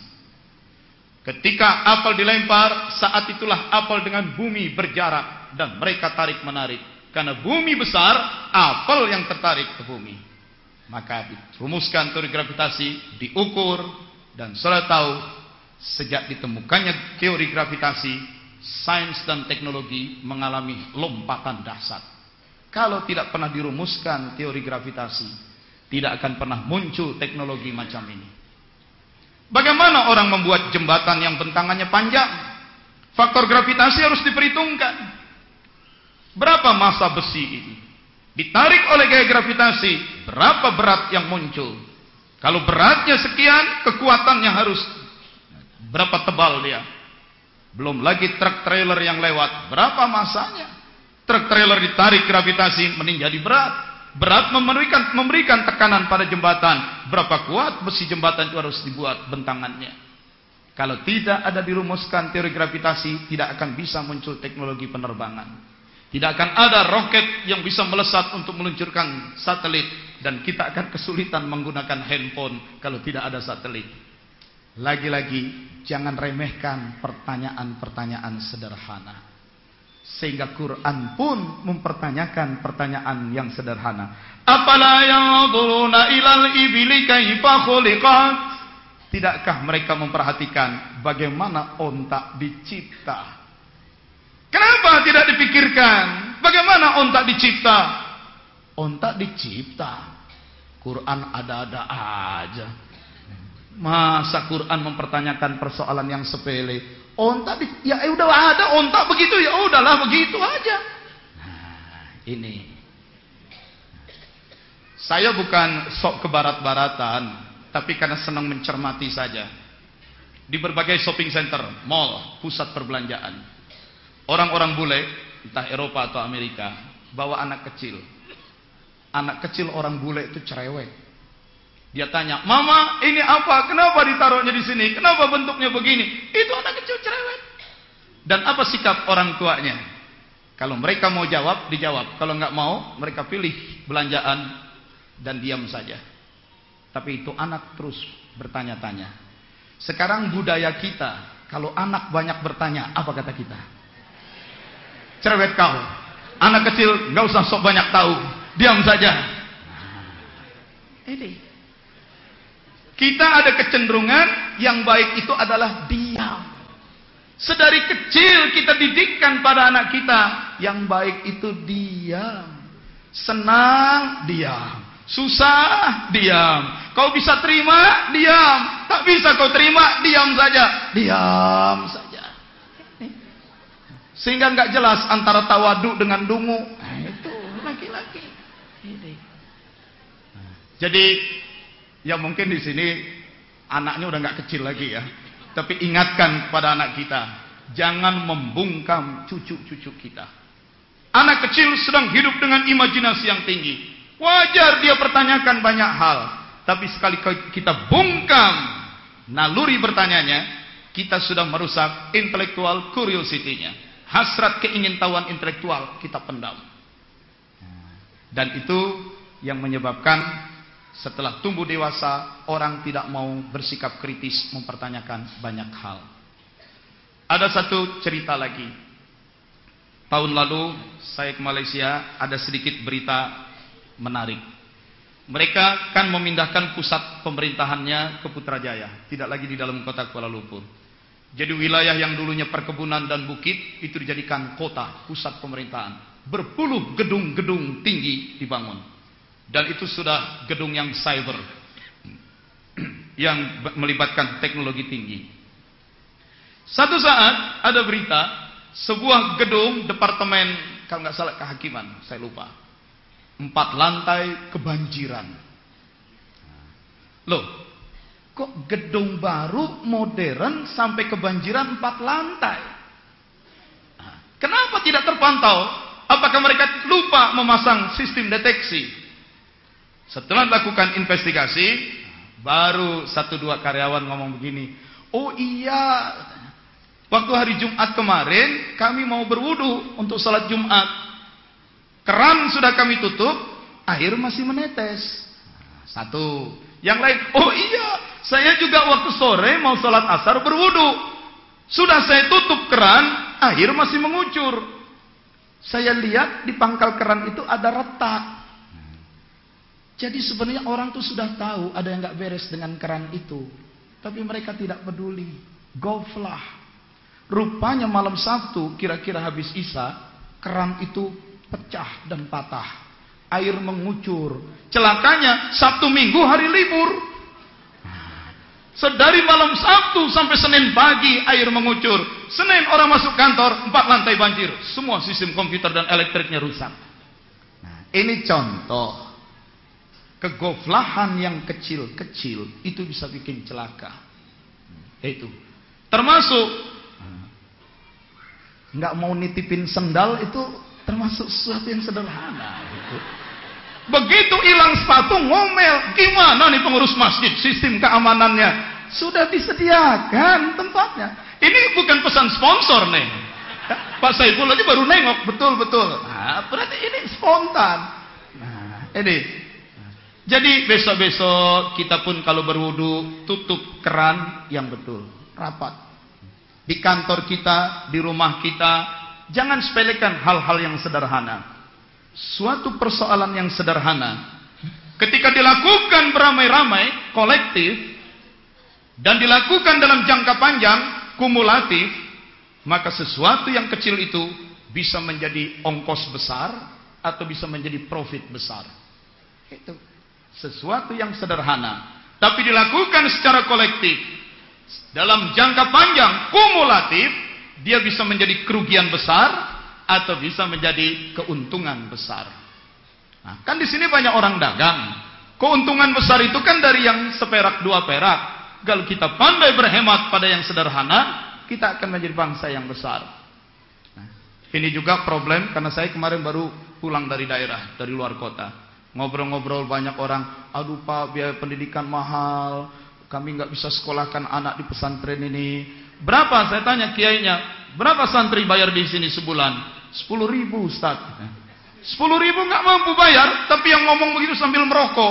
Ketika apel dilempar, saat itulah apel dengan bumi berjarak dan mereka tarik menarik. Karena bumi besar, apel yang tertarik ke bumi. Maka dirumuskan teori gravitasi, diukur, dan sudah tahu sejak ditemukannya teori gravitasi, sains dan teknologi mengalami lompatan dahsyat. Kalau tidak pernah dirumuskan teori gravitasi, tidak akan pernah muncul teknologi macam ini. Bagaimana orang membuat jembatan yang bentangannya panjang? Faktor gravitasi harus diperhitungkan. Berapa massa besi ini? Ditarik oleh gaya gravitasi, berapa berat yang muncul? Kalau beratnya sekian, kekuatannya harus berapa tebal dia? Belum lagi truk trailer yang lewat, berapa massanya? Truk trailer ditarik gravitasi menjadi berat. Berat memberikan, memberikan tekanan pada jembatan. Berapa kuat besi jembatan itu harus dibuat bentangannya. Kalau tidak ada dirumuskan teori gravitasi, tidak akan bisa muncul teknologi penerbangan. Tidak akan ada roket yang bisa melesat untuk meluncurkan satelit. Dan kita akan kesulitan menggunakan handphone kalau tidak ada satelit. Lagi-lagi, jangan remehkan pertanyaan-pertanyaan sederhana. Sehingga Quran pun mempertanyakan pertanyaan yang sederhana. Apala yanzuruna ilal ibili kaifa khuliqat? Tidakkah mereka memperhatikan bagaimana onta dicipta? Kenapa tidak dipikirkan bagaimana onta dicipta? Onta dicipta. Quran ada-ada aja. Masa Quran mempertanyakan persoalan yang sepele? Onta di, ya udah ada onta begitu, ya udahlah begitu aja. Nah, ini. Saya bukan sok ke barat-baratan, tapi karena senang mencermati saja. Di berbagai shopping center, mall, pusat perbelanjaan, orang-orang bule, entah Eropa atau Amerika, bawa anak kecil. Anak kecil orang bule itu cerewet. Dia tanya, "Mama, ini apa? Kenapa ditaruhnya di sini? Kenapa bentuknya begini?" Itu anak kecil cerewet. Dan apa sikap orang tuanya? Kalau mereka mau jawab, dijawab. Kalau nggak mau, mereka pilih belanjaan dan diam saja. Tapi itu anak terus bertanya-tanya. Sekarang budaya kita, kalau anak banyak bertanya, apa kata kita? Cerewet kau. Anak kecil nggak usah sok banyak tahu, diam saja. Nah, ini. Kita ada kecenderungan yang baik itu adalah diam. Sedari kecil kita didikkan pada anak kita, yang baik itu diam. Senang, diam. Susah, diam. Kau bisa terima, diam. Tak bisa kau terima, diam saja. Diam saja. Sehingga nggak jelas antara tawadu dengan dungu. Nah, itu laki-laki. Jadi ya mungkin di sini anaknya udah nggak kecil lagi ya. Tapi ingatkan kepada anak kita, jangan membungkam cucu-cucu kita. Anak kecil sedang hidup dengan imajinasi yang tinggi. Wajar dia pertanyakan banyak hal. Tapi sekali kita bungkam naluri bertanyanya, kita sudah merusak intellectual curiosity-nya. Hasrat keingintahuan intelektual kita pendam. Dan itu yang menyebabkan setelah tumbuh dewasa, orang tidak mau bersikap kritis, mempertanyakan banyak hal. Ada satu cerita lagi. Tahun lalu, saya ke Malaysia, ada sedikit berita menarik. Mereka kan memindahkan pusat pemerintahannya ke Putrajaya, tidak lagi di dalam kota Kuala Lumpur. Jadi wilayah yang dulunya perkebunan dan bukit, itu dijadikan kota, pusat pemerintahan. Berpuluh gedung-gedung tinggi dibangun. Dan itu sudah gedung yang cyber, yang melibatkan teknologi tinggi. Satu saat ada berita, sebuah gedung departemen, kalau nggak salah kehakiman, saya lupa, empat lantai kebanjiran. Loh, kok gedung baru modern sampai kebanjiran empat lantai? Kenapa tidak terpantau? Apakah mereka lupa memasang sistem deteksi? Setelah lakukan investigasi, baru satu dua karyawan ngomong begini, "Oh iya, waktu hari Jumat kemarin kami mau berwudu untuk salat Jumat. Keran sudah kami tutup, air masih menetes." Satu. Yang lain, "Oh iya, saya juga waktu sore mau salat asar berwudu. Sudah saya tutup keran, air masih mengucur. Saya lihat di pangkal keran itu ada retak." Jadi sebenarnya orang tuh sudah tahu ada yang nggak beres dengan keran itu, tapi mereka tidak peduli. Goflah. Rupanya malam Sabtu, kira-kira habis Isya, keran itu pecah dan patah. Air mengucur. Celakanya Sabtu Minggu hari libur. Sedari malam Sabtu sampai Senin pagi air mengucur. Senin orang masuk kantor, empat lantai banjir. Semua sistem komputer dan elektriknya rusak. Nah, ini contoh. Kegoflahan yang kecil-kecil itu bisa bikin celaka. Itu termasuk nggak mau nitipin sendal, itu termasuk sesuatu yang sederhana. Begitu hilang sepatu ngomel, gimana nih pengurus masjid, sistem keamanannya sudah disediakan tempatnya. Ini bukan pesan sponsor nih. Pak Saiful aja baru nengok, betul-betul. Nah, berarti ini spontan. Nah, ini. Jadi besok-besok kita pun kalau berwudu tutup keran yang betul, rapat. Di kantor kita, di rumah kita, jangan sepelekan hal-hal yang sederhana. Suatu persoalan yang sederhana, ketika dilakukan beramai-ramai, kolektif, dan dilakukan dalam jangka panjang, kumulatif, maka sesuatu yang kecil itu bisa menjadi ongkos besar atau bisa menjadi profit besar. Itu sesuatu yang sederhana, tapi dilakukan secara kolektif dalam jangka panjang, kumulatif, dia bisa menjadi kerugian besar atau bisa menjadi keuntungan besar. Nah, kan di sini banyak orang dagang. Keuntungan besar itu kan dari yang seperak dua perak. Kalau kita pandai berhemat pada yang sederhana, kita akan menjadi bangsa yang besar. Nah, ini juga problem karena saya kemarin baru pulang dari daerah, dari luar kota. Ngobrol-ngobrol banyak orang, aduh Pak, biaya pendidikan mahal, kami nggak bisa sekolahkan anak di pesantren ini. Berapa? Saya tanya kiainya, berapa santri bayar di sini sebulan? Sepuluh ribu Ustaz. Sepuluh ribu nggak mampu bayar, tapi yang ngomong begitu sambil merokok.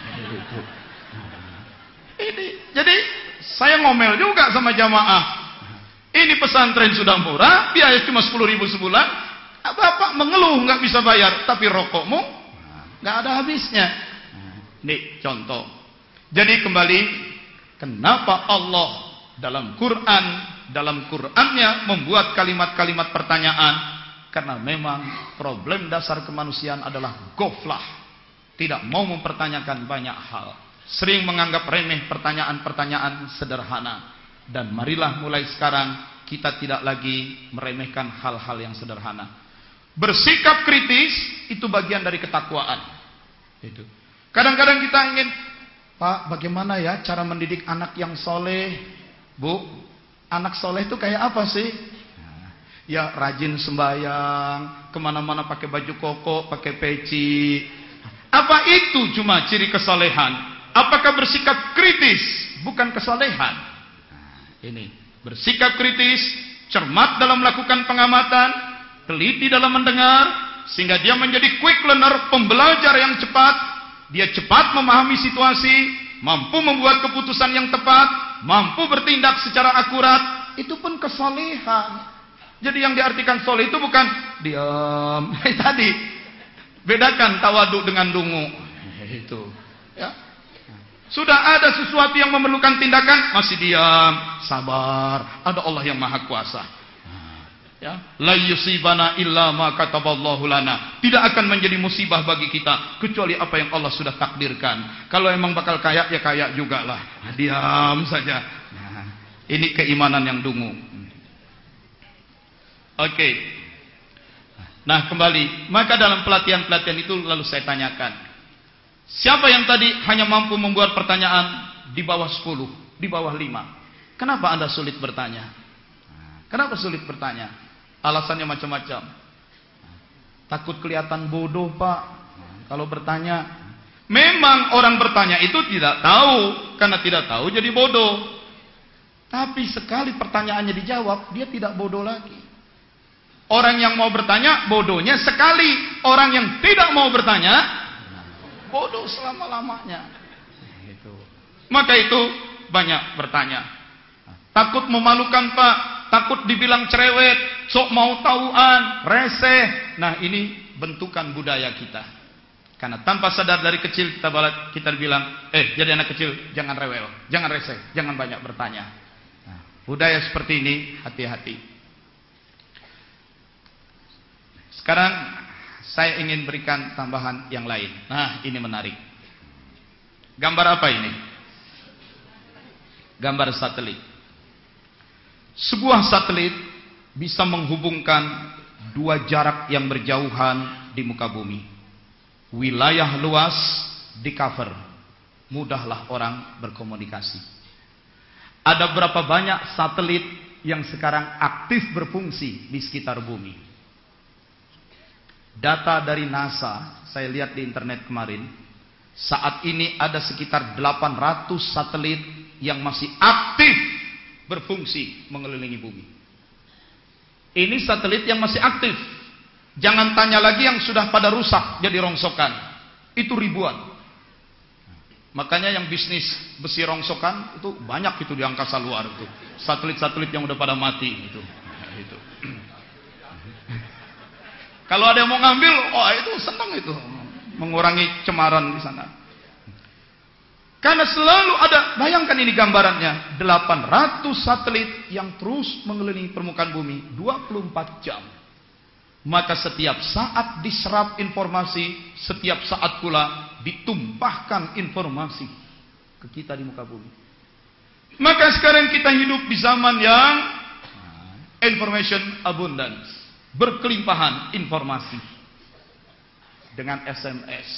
Ini, jadi saya ngomel juga sama jamaah. Ini pesantren sudah murah, biaya cuma sepuluh ribu sebulan. Bapak mengeluh nggak bisa bayar, tapi rokokmu nggak ada habisnya. Nih contoh. Jadi kembali, kenapa Allah dalam Quran, dalam Qurannya membuat kalimat-kalimat pertanyaan? Karena memang problem dasar kemanusiaan adalah goflah, tidak mau mempertanyakan banyak hal, sering menganggap remeh pertanyaan-pertanyaan sederhana. Dan marilah mulai sekarang kita tidak lagi meremehkan hal-hal yang sederhana. Bersikap kritis itu bagian dari ketakwaan. Itu. Kadang-kadang kita ingin, Pak, bagaimana ya cara mendidik anak yang soleh? Bu, anak soleh itu kayak apa sih? Ya rajin sembahyang, kemana-mana pakai baju koko, pakai peci. Apa itu cuma ciri kesolehan? Apakah bersikap kritis bukan kesolehan? Ini bersikap kritis, cermat dalam melakukan pengamatan, teliti dalam mendengar, sehingga dia menjadi quick learner, pembelajar yang cepat. Dia cepat memahami situasi, mampu membuat keputusan yang tepat, mampu bertindak secara akurat. Itu pun kesolehan. Jadi yang diartikan soleh itu bukan diam. Tadi bedakan tawaduk dengan dungu. Itu. Ya. Sudah ada sesuatu yang memerlukan tindakan, masih diam, sabar. Ada Allah yang Maha Kuasa. Ya, la yusibana illa ma kataballahu lana. Tidak akan menjadi musibah bagi kita kecuali apa yang Allah sudah takdirkan. Kalau emang bakal kaya ya kaya juga lah. Diam saja. Nah, ini keimanan yang dungu. Oke. Okay. Nah, kembali, maka dalam pelatihan-pelatihan itu lalu saya tanyakan, siapa yang tadi hanya mampu membuat pertanyaan di bawah sepuluh, di bawah lima? Kenapa Anda sulit bertanya? Kenapa sulit bertanya? Alasannya macam-macam. Takut kelihatan bodoh, Pak, kalau bertanya. Memang orang bertanya itu tidak tahu, karena tidak tahu jadi bodoh. Tapi sekali pertanyaannya dijawab, dia tidak bodoh lagi. Orang yang mau bertanya bodohnya sekali, orang yang tidak mau bertanya bodoh selama-lamanya. Maka itu banyak bertanya. Takut memalukan, Pak, takut dibilang cerewet, sok mau tauan, reseh. Nah, ini bentukan budaya kita. Karena tanpa sadar dari kecil kita balat, kita bilang, eh jadi anak kecil jangan rewel, jangan reseh, jangan banyak bertanya. Nah, budaya seperti ini hati-hati. Sekarang saya ingin berikan tambahan yang lain. Nah, ini menarik. Gambar apa ini? Gambar satelit. Sebuah satelit bisa menghubungkan dua jarak yang berjauhan di muka bumi. Wilayah luas di cover. Mudahlah orang berkomunikasi. Ada berapa banyak satelit yang sekarang aktif berfungsi di sekitar bumi? Data dari NASA, saya lihat di internet kemarin, saat ini ada sekitar delapan ratus satelit yang masih aktif berfungsi mengelilingi bumi. Ini satelit yang masih aktif. Jangan tanya lagi yang sudah pada rusak jadi rongsokan. Itu ribuan. Makanya yang bisnis besi rongsokan itu banyak itu di angkasa luar itu. Satelit-satelit yang udah pada mati itu. Nah, itu. Kalau ada yang mau ngambil, oh itu senang itu. Mengurangi cemaran di sana. Karena selalu ada, bayangkan ini gambarannya, delapan ratus satelit yang terus mengelilingi permukaan bumi dua puluh empat jam. Maka setiap saat diserap informasi, setiap saat pula ditumpahkan informasi ke kita di muka bumi. Maka sekarang kita hidup di zaman yang information abundance, berkelimpahan informasi. Dengan S M S,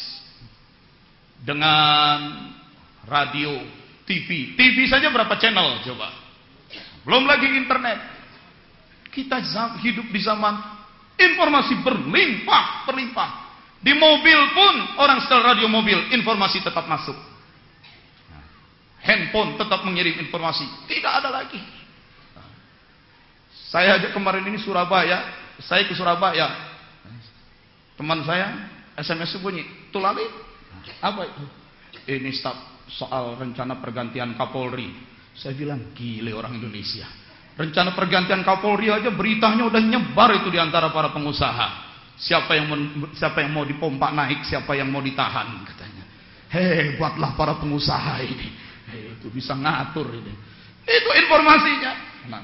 dengan radio, T V. T V saja berapa channel coba? Belum lagi internet. Kita hidup di zaman informasi berlimpah, berlimpah. Di mobil pun orang setel radio mobil, informasi tetap masuk. Handphone tetap mengirim informasi. Tidak ada lagi. Saya aja kemarin ini Surabaya, saya ke Surabaya. Teman saya S M S bunyi, Tulali. Apa itu? Ini staf soal rencana pergantian Kapolri. Saya bilang, gile orang Indonesia. Rencana pergantian Kapolri aja beritanya udah nyebar itu di antara para pengusaha. Siapa yang siapa yang mau dipompa naik, siapa yang mau ditahan katanya. Hebatlah para pengusaha ini. Hei, itu bisa ngatur ini. Itu informasinya. Nah.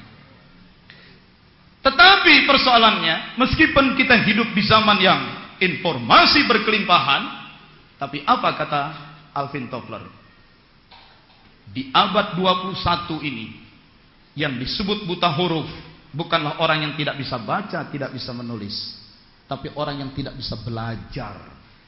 Tetapi persoalannya, meskipun kita hidup di zaman yang informasi berkelimpahan, tapi apa kata Alvin Toffler? Di abad dua puluh satu ini, yang disebut buta huruf bukanlah orang yang tidak bisa baca, tidak bisa menulis, tapi orang yang tidak bisa belajar,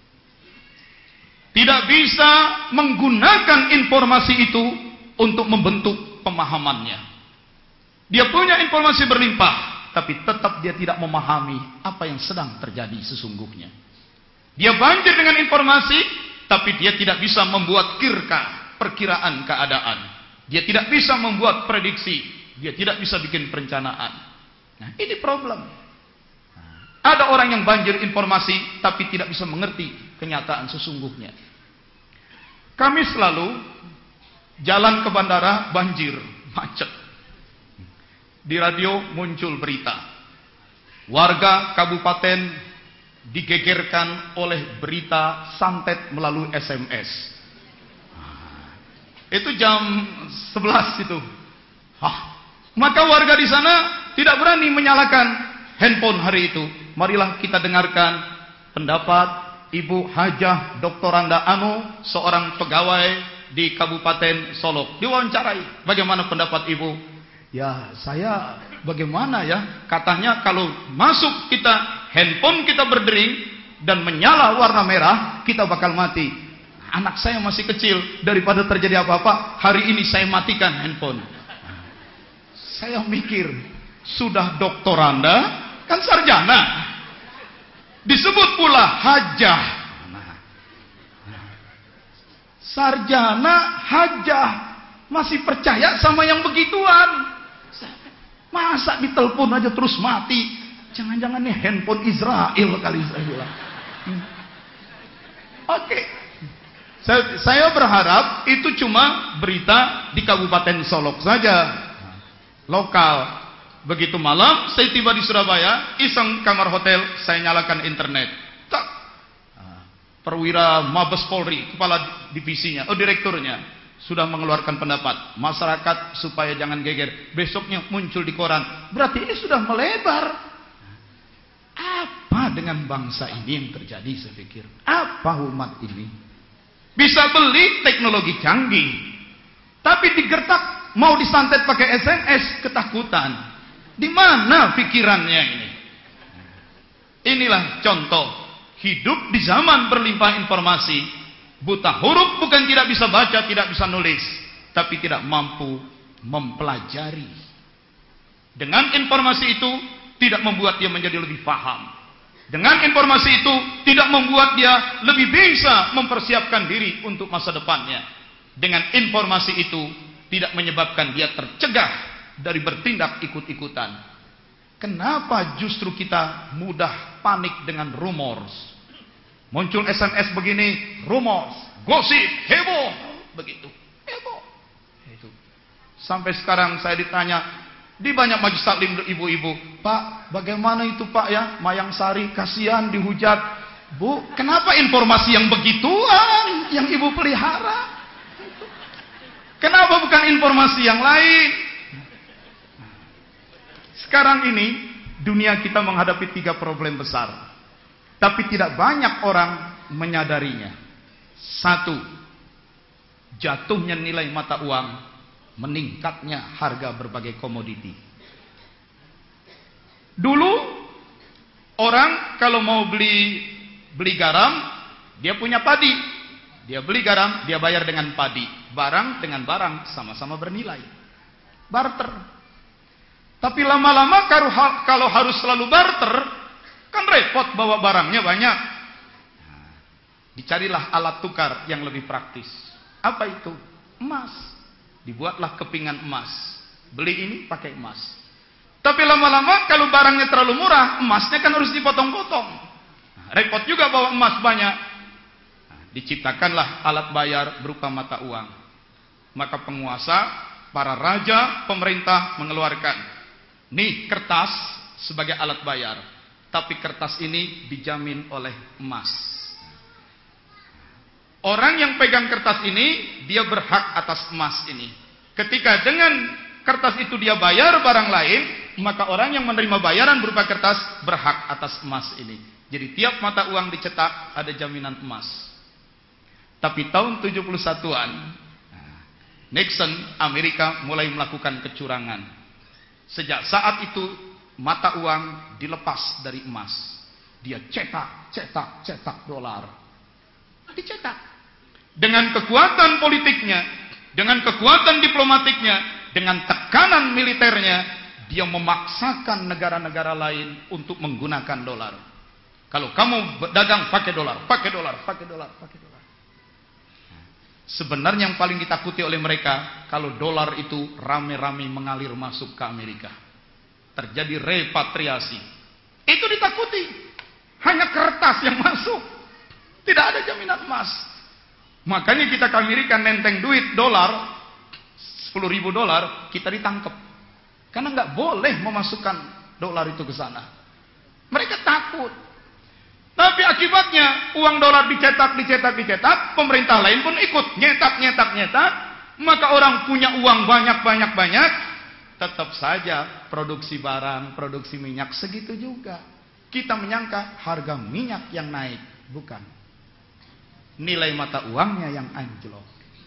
tidak bisa menggunakan informasi itu untuk membentuk pemahamannya. Dia punya informasi berlimpah, tapi tetap dia tidak memahami apa yang sedang terjadi sesungguhnya. Dia banjir dengan informasi, tapi dia tidak bisa membuat kirka, perkiraan keadaan. Dia tidak bisa membuat prediksi. Dia tidak bisa bikin perencanaan. Nah, ini problem. Ada orang yang banjir informasi, tapi tidak bisa mengerti kenyataan sesungguhnya. Kami selalu jalan ke bandara banjir, macet. Di radio muncul berita. Warga kabupaten digegerkan oleh berita santet melalui S M S. Itu jam sebelas itu. Hah. Maka warga di sana tidak berani menyalakan handphone hari itu. Marilah kita dengarkan pendapat Ibu Hajah Doktoranda Anu, seorang pegawai di Kabupaten Solok. Diwawancarai, bagaimana pendapat Ibu? Ya, saya bagaimana ya? Katanya kalau masuk kita, handphone kita berdering dan menyala warna merah, kita bakal mati. Anak saya masih kecil, daripada terjadi apa-apa, hari ini saya matikan handphone. Saya mikir, sudah doktoranda, kan sarjana. Disebut pula hajah. Sarjana, hajah, masih percaya sama yang begituan. Masa ditelepon aja terus mati? Jangan-jangan nih handphone Israel kali saya bilang. Hmm. Oke. Okay. Saya, saya berharap itu cuma berita di Kabupaten Solok saja. Lokal. Begitu malam saya tiba di Surabaya, iseng kamar hotel, saya nyalakan internet. Tak. Perwira Mabes Polri, kepala divisinya, oh direkturnya, sudah mengeluarkan pendapat masyarakat supaya jangan geger. Besoknya muncul di koran. Berarti ini sudah melebar. Apa dengan bangsa ini yang terjadi, saya pikir? Apa umat ini? Bisa beli teknologi canggih, tapi digertak mau disantet pakai S M S, ketakutan. Di mana pikirannya ini? Inilah contoh hidup di zaman berlimpah informasi. Buta huruf bukan tidak bisa baca, tidak bisa nulis, tapi tidak mampu mempelajari. Dengan informasi itu tidak membuat dia menjadi lebih paham. Dengan informasi itu tidak membuat dia lebih bisa mempersiapkan diri untuk masa depannya. Dengan informasi itu tidak menyebabkan dia tercegah dari bertindak ikut-ikutan. Kenapa justru kita mudah panik dengan rumors? Muncul S M S begini, rumors, gosip, heboh, begitu, heboh. Itu. Sampai sekarang saya ditanya di banyak majelis taklim ibu-ibu, Pak, bagaimana itu Pak ya, Mayang Sari kasihan dihujat. Bu, kenapa informasi yang begituan yang ibu pelihara? Kenapa bukan informasi yang lain? Sekarang ini dunia kita menghadapi tiga problem besar, tapi tidak banyak orang menyadarinya. Satu, jatuhnya nilai mata uang, meningkatnya harga berbagai komoditi. Dulu orang kalau mau beli beli garam, dia punya padi, dia beli garam, dia bayar dengan padi. Barang dengan barang sama-sama bernilai, barter. Tapi lama-lama kalau harus selalu barter, kan repot bawa barangnya banyak. Dicarilah alat tukar yang lebih praktis. Apa itu? Emas. Dibuatlah kepingan emas. Beli ini pakai emas. Tapi lama-lama kalau barangnya terlalu murah, emasnya kan harus dipotong-potong. Nah, repot juga bawa emas banyak. Nah, diciptakanlah alat bayar berupa mata uang. Maka penguasa, para raja, pemerintah mengeluarkan, nih kertas sebagai alat bayar. Tapi kertas ini dijamin oleh emas. Orang yang pegang kertas ini, dia berhak atas emas ini. Ketika dengan kertas itu dia bayar barang lain, maka orang yang menerima bayaran berupa kertas berhak atas emas ini. Jadi tiap mata uang dicetak ada jaminan emas. Tapi tahun tujuh puluh satuan, Nixon, Amerika mulai melakukan kecurangan. Sejak saat itu mata uang dilepas dari emas. Dia cetak, cetak, cetak dolar. Dicetak. Dengan kekuatan politiknya, dengan kekuatan diplomatiknya, dengan tekanan militernya, dia memaksakan negara-negara lain untuk menggunakan dolar. Kalau kamu dagang pakai dolar, pakai dolar, pakai dolar, pakai dolar. Sebenarnya yang paling ditakuti oleh mereka kalau dolar itu rame-rame mengalir masuk ke Amerika. Terjadi repatriasi. Itu ditakuti. Hanya kertas yang masuk. Tidak ada jaminan emas. Makanya kita ke Amerika nenteng duit dolar sepuluh ribu dolar, kita ditangkap. Karena nggak boleh memasukkan dolar itu ke sana. Mereka takut. Tapi akibatnya uang dolar dicetak, dicetak, dicetak, pemerintah lain pun ikut nyetak, nyetak, nyetak. Maka orang punya uang banyak, banyak, banyak, tetap saja produksi barang, produksi minyak segitu juga. Kita menyangka harga minyak yang naik, bukan. Nilai mata uangnya yang anjlok.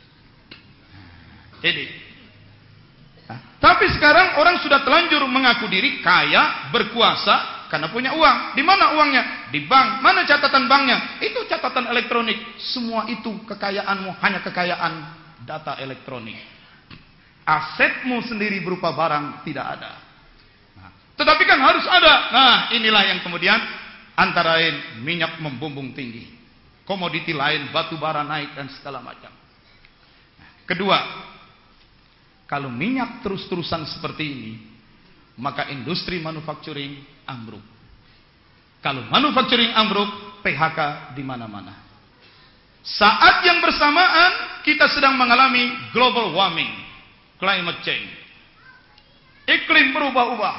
Jadi, nah, tapi sekarang orang sudah telanjur mengaku diri kaya, berkuasa. Karena punya uang. Di mana uangnya? Di bank. Mana catatan banknya? Itu catatan elektronik. Semua itu kekayaanmu hanya kekayaan data elektronik. Asetmu sendiri berupa barang tidak ada. Nah, tetapi kan harus ada. Nah, inilah yang kemudian antara lain minyak membumbung tinggi. Komoditi lain, batu bara naik dan segala macam. Nah, kedua, kalau minyak terus-terusan seperti ini, maka industri manufacturing ambruk. Kalau manufacturing ambruk, P H K di mana-mana. Saat yang bersamaan kita sedang mengalami global warming, climate change. Iklim berubah-ubah.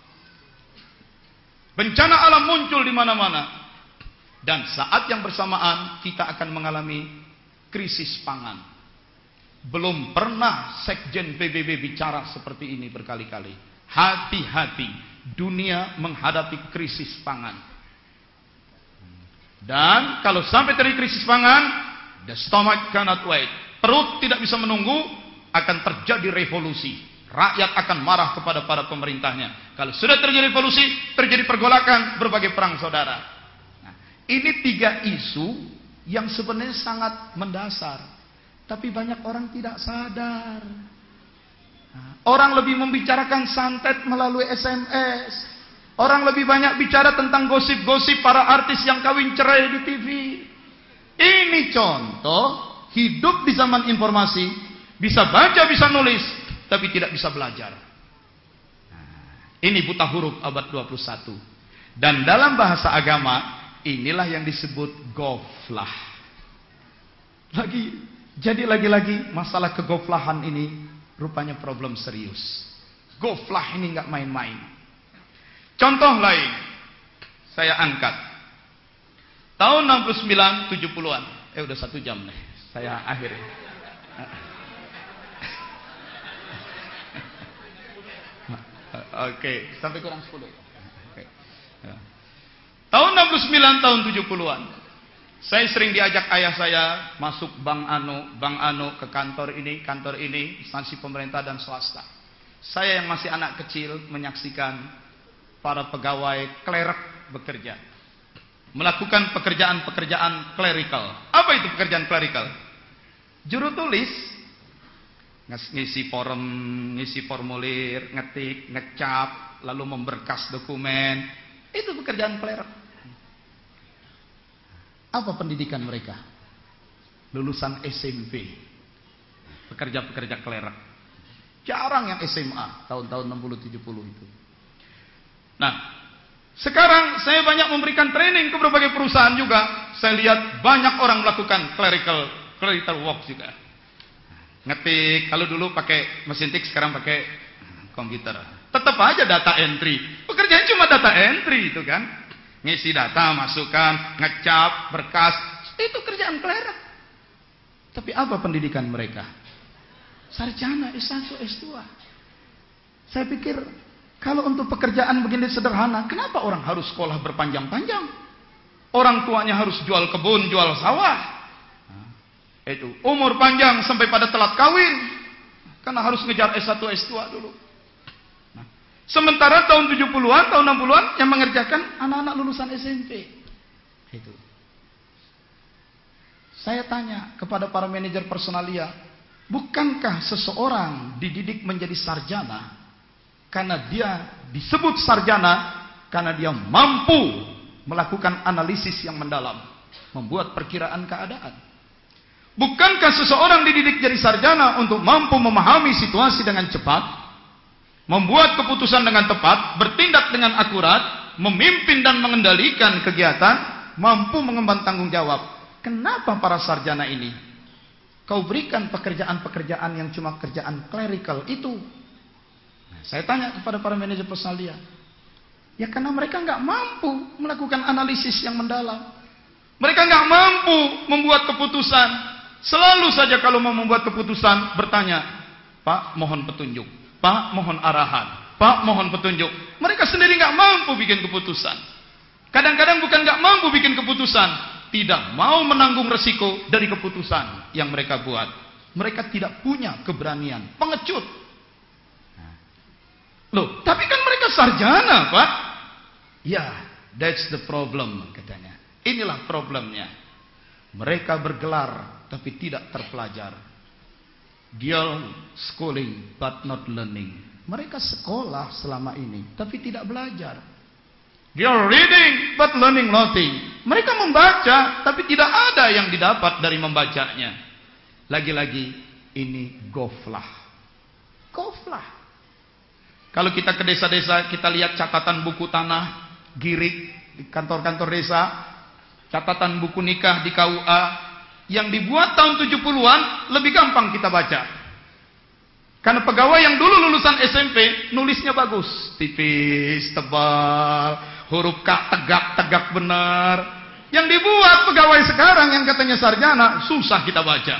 Bencana alam muncul di mana-mana. Dan saat yang bersamaan kita akan mengalami krisis pangan. Belum pernah Sekjen P B B bicara seperti ini berkali-kali. Hati-hati, dunia menghadapi krisis pangan. Dan kalau sampai terjadi krisis pangan, the stomach cannot wait. Perut tidak bisa menunggu, akan terjadi revolusi. Rakyat akan marah kepada para pemerintahnya. Kalau sudah terjadi revolusi, terjadi pergolakan, berbagai perang saudara. Nah, ini tiga isu yang sebenarnya sangat mendasar. Tapi banyak orang tidak sadar. Orang lebih membicarakan santet melalui S M S. Orang lebih banyak bicara tentang gosip-gosip para artis yang kawin cerai di T V. Ini contoh hidup di zaman informasi. Bisa baca, bisa nulis, tapi tidak bisa belajar. Nah, Ini buta huruf abad dua puluh satu. Dan dalam bahasa agama, inilah yang disebut goflah. Lagi, jadi lagi-lagi masalah kegoflahan ini rupanya problem serius. Goflah ini nggak main-main. Contoh lain, saya angkat. Tahun enam puluh sembilan, tujuh puluhan. Eh udah satu jam nih, saya akhiri. Oke, sampai kurang sepuluh. Oke. Ya. Tahun enam puluh sembilan, tahun tujuh puluhan. Saya sering diajak ayah saya masuk Bank Anu, Bank Anu ke kantor ini, kantor ini, instansi pemerintah dan swasta. Saya yang masih anak kecil menyaksikan para pegawai klerek bekerja. Melakukan pekerjaan-pekerjaan clerical. Apa itu pekerjaan clerical? Juru tulis, ngisi form, ngisi formulir, ngetik, ngecap, lalu memberkas dokumen. Itu pekerjaan clerk. Apa pendidikan mereka? Lulusan S M P. Pekerja-pekerja clerk. Jarang yang S M A tahun-tahun enam puluh tujuh puluh itu. Nah, sekarang saya banyak memberikan training ke berbagai perusahaan juga. Saya lihat banyak orang melakukan clerical clerical work juga. Ngetik, kalau dulu pakai mesin tik, sekarang pakai komputer. Tetap aja data entry. Pekerjaan cuma data entry itu kan. Ngisi data, masukkan, ngecap, berkas. Itu kerjaan clerk. Tapi apa pendidikan mereka? Sarjana S satu, S dua. Saya pikir kalau untuk pekerjaan begini sederhana, kenapa orang harus sekolah berpanjang-panjang? Orang tuanya harus jual kebun, jual sawah. Nah, itu umur panjang sampai pada telat kawin, karena harus ngejar S satu, S dua dulu. Nah, sementara tahun tujuh puluhan, tahun enam puluhan yang mengerjakan anak-anak lulusan S M P. Itu. Saya tanya kepada para manajer personalia, bukankah seseorang dididik menjadi sarjana karena dia disebut sarjana karena dia mampu melakukan analisis yang mendalam, membuat perkiraan keadaan? Bukankah seseorang dididik jadi sarjana untuk mampu memahami situasi dengan cepat, membuat keputusan dengan tepat, bertindak dengan akurat, memimpin dan mengendalikan kegiatan, mampu mengemban tanggung jawab? Kenapa para sarjana ini kau berikan pekerjaan-pekerjaan yang cuma kerjaan clerical itu? Nah, saya tanya kepada para manajer personalia, ya karena mereka nggak mampu melakukan analisis yang mendalam. Mereka nggak mampu membuat keputusan. Selalu saja kalau mau membuat keputusan bertanya, Pak mohon petunjuk, Pak mohon arahan, Pak mohon petunjuk. Mereka sendiri nggak mampu bikin keputusan. Kadang-kadang bukan nggak mampu bikin keputusan, tidak mau menanggung resiko dari keputusan yang mereka buat. Mereka tidak punya keberanian, pengecut. Loh, tapi kan mereka sarjana, Pak. Ya, that's the problem, katanya. Inilah problemnya. Mereka bergelar, tapi tidak terpelajar. Dia schooling, but not learning. Mereka sekolah selama ini, tapi tidak belajar. They are reading but learning nothing. Mereka membaca tapi tidak ada yang didapat dari membacanya. Lagi-lagi ini goflah. Goflah. Kalau kita ke desa-desa, kita lihat catatan buku tanah, girik di kantor-kantor desa, catatan buku nikah di K U A yang dibuat tahun tujuh puluhan lebih gampang kita baca. Karena pegawai yang dulu lulusan S M P nulisnya bagus, tipis, tebal, huruf K tegak-tegak benar. Yang dibuat pegawai sekarang yang katanya sarjana susah kita baca.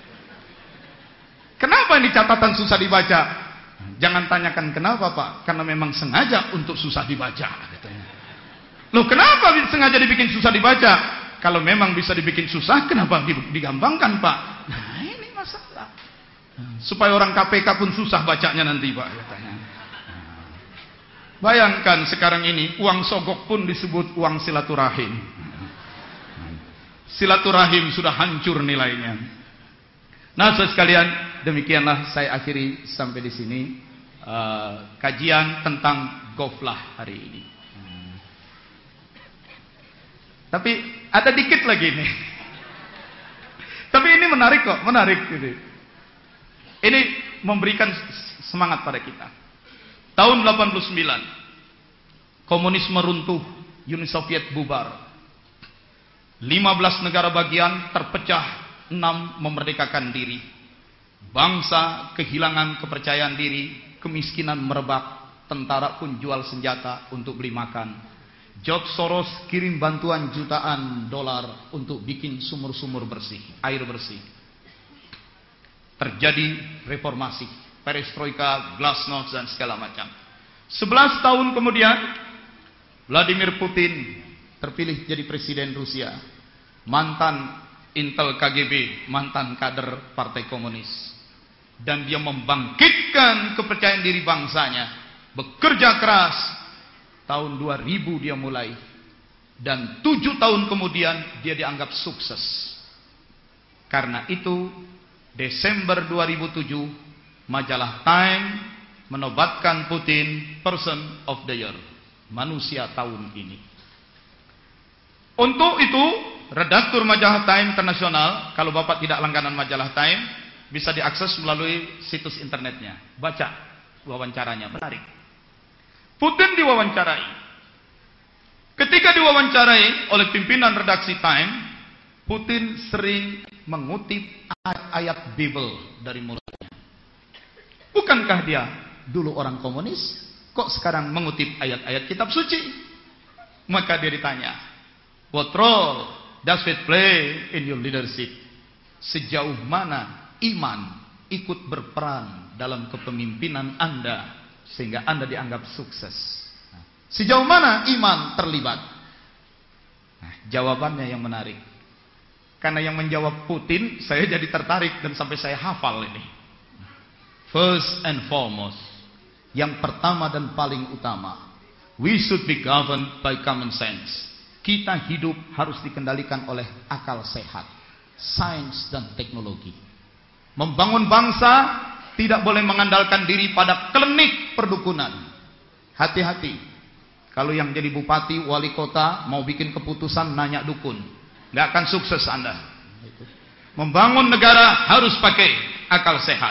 Kenapa ini catatan susah dibaca? Jangan tanyakan kenapa, Pak, karena memang sengaja untuk susah dibaca, katanya. Loh, kenapa sengaja dibikin susah dibaca? Kalau memang bisa dibikin susah, kenapa digampangkan, Pak? Nah, ini masalah. Supaya orang K P K pun susah bacanya nanti, Pak, katanya. Bayangkan sekarang ini uang sogok pun disebut uang silaturahim. Silaturahim sudah hancur nilainya. Nah, saudara sekalian, demikianlah saya akhiri sampai di sini uh, kajian tentang goflah hari ini. Hmm. Tapi ada dikit lagi nih. Tapi ini menarik kok, menarik gitu. Ini memberikan semangat pada kita. Tahun delapan puluh sembilan, komunisme runtuh, Uni Soviet bubar. lima belas negara bagian terpecah, enam memerdekakan diri. Bangsa kehilangan kepercayaan diri, kemiskinan merebak, tentara pun jual senjata untuk beli makan. George Soros kirim bantuan jutaan dolar untuk bikin sumur-sumur bersih, air bersih. Terjadi reformasi, perestroika, glasnost dan segala macam. sebelas tahun kemudian, Vladimir Putin terpilih jadi presiden Rusia. Mantan Intel K G B, mantan kader Partai Komunis. Dan dia membangkitkan kepercayaan diri bangsanya. Bekerja keras. Tahun dua ribu dia mulai. Dan tujuh tahun kemudian dia dianggap sukses. Karena itu, Desember dua ribu tujuh, majalah Time menobatkan Putin Person of the Year, manusia tahun ini. Untuk itu, redaktur majalah Time Internasional, kalau Bapak tidak langganan majalah Time, bisa diakses melalui situs internetnya. Baca wawancaranya, menarik. Putin diwawancarai. Ketika diwawancarai oleh pimpinan redaksi Time, Putin sering mengutip ayat-ayat Bible dari mulutnya. Bukankah dia dulu orang komunis? Kok sekarang mengutip ayat-ayat kitab suci? Maka dia ditanya, what role does it play in your leadership? Sejauh mana iman ikut berperan dalam kepemimpinan Anda sehingga Anda dianggap sukses? Sejauh mana iman terlibat? Nah, jawabannya yang menarik. Karena yang menjawab Putin, saya jadi tertarik dan sampai saya hafal ini. First and foremost, yang pertama dan paling utama, we should be governed by common sense. Kita hidup harus dikendalikan oleh akal sehat, sains dan teknologi. Membangun bangsa tidak boleh mengandalkan diri pada klinik perdukunan. Hati-hati. Kalau yang jadi bupati, wali kota mau bikin keputusan nanya dukun, nggak akan sukses Anda. Membangun negara harus pakai akal sehat.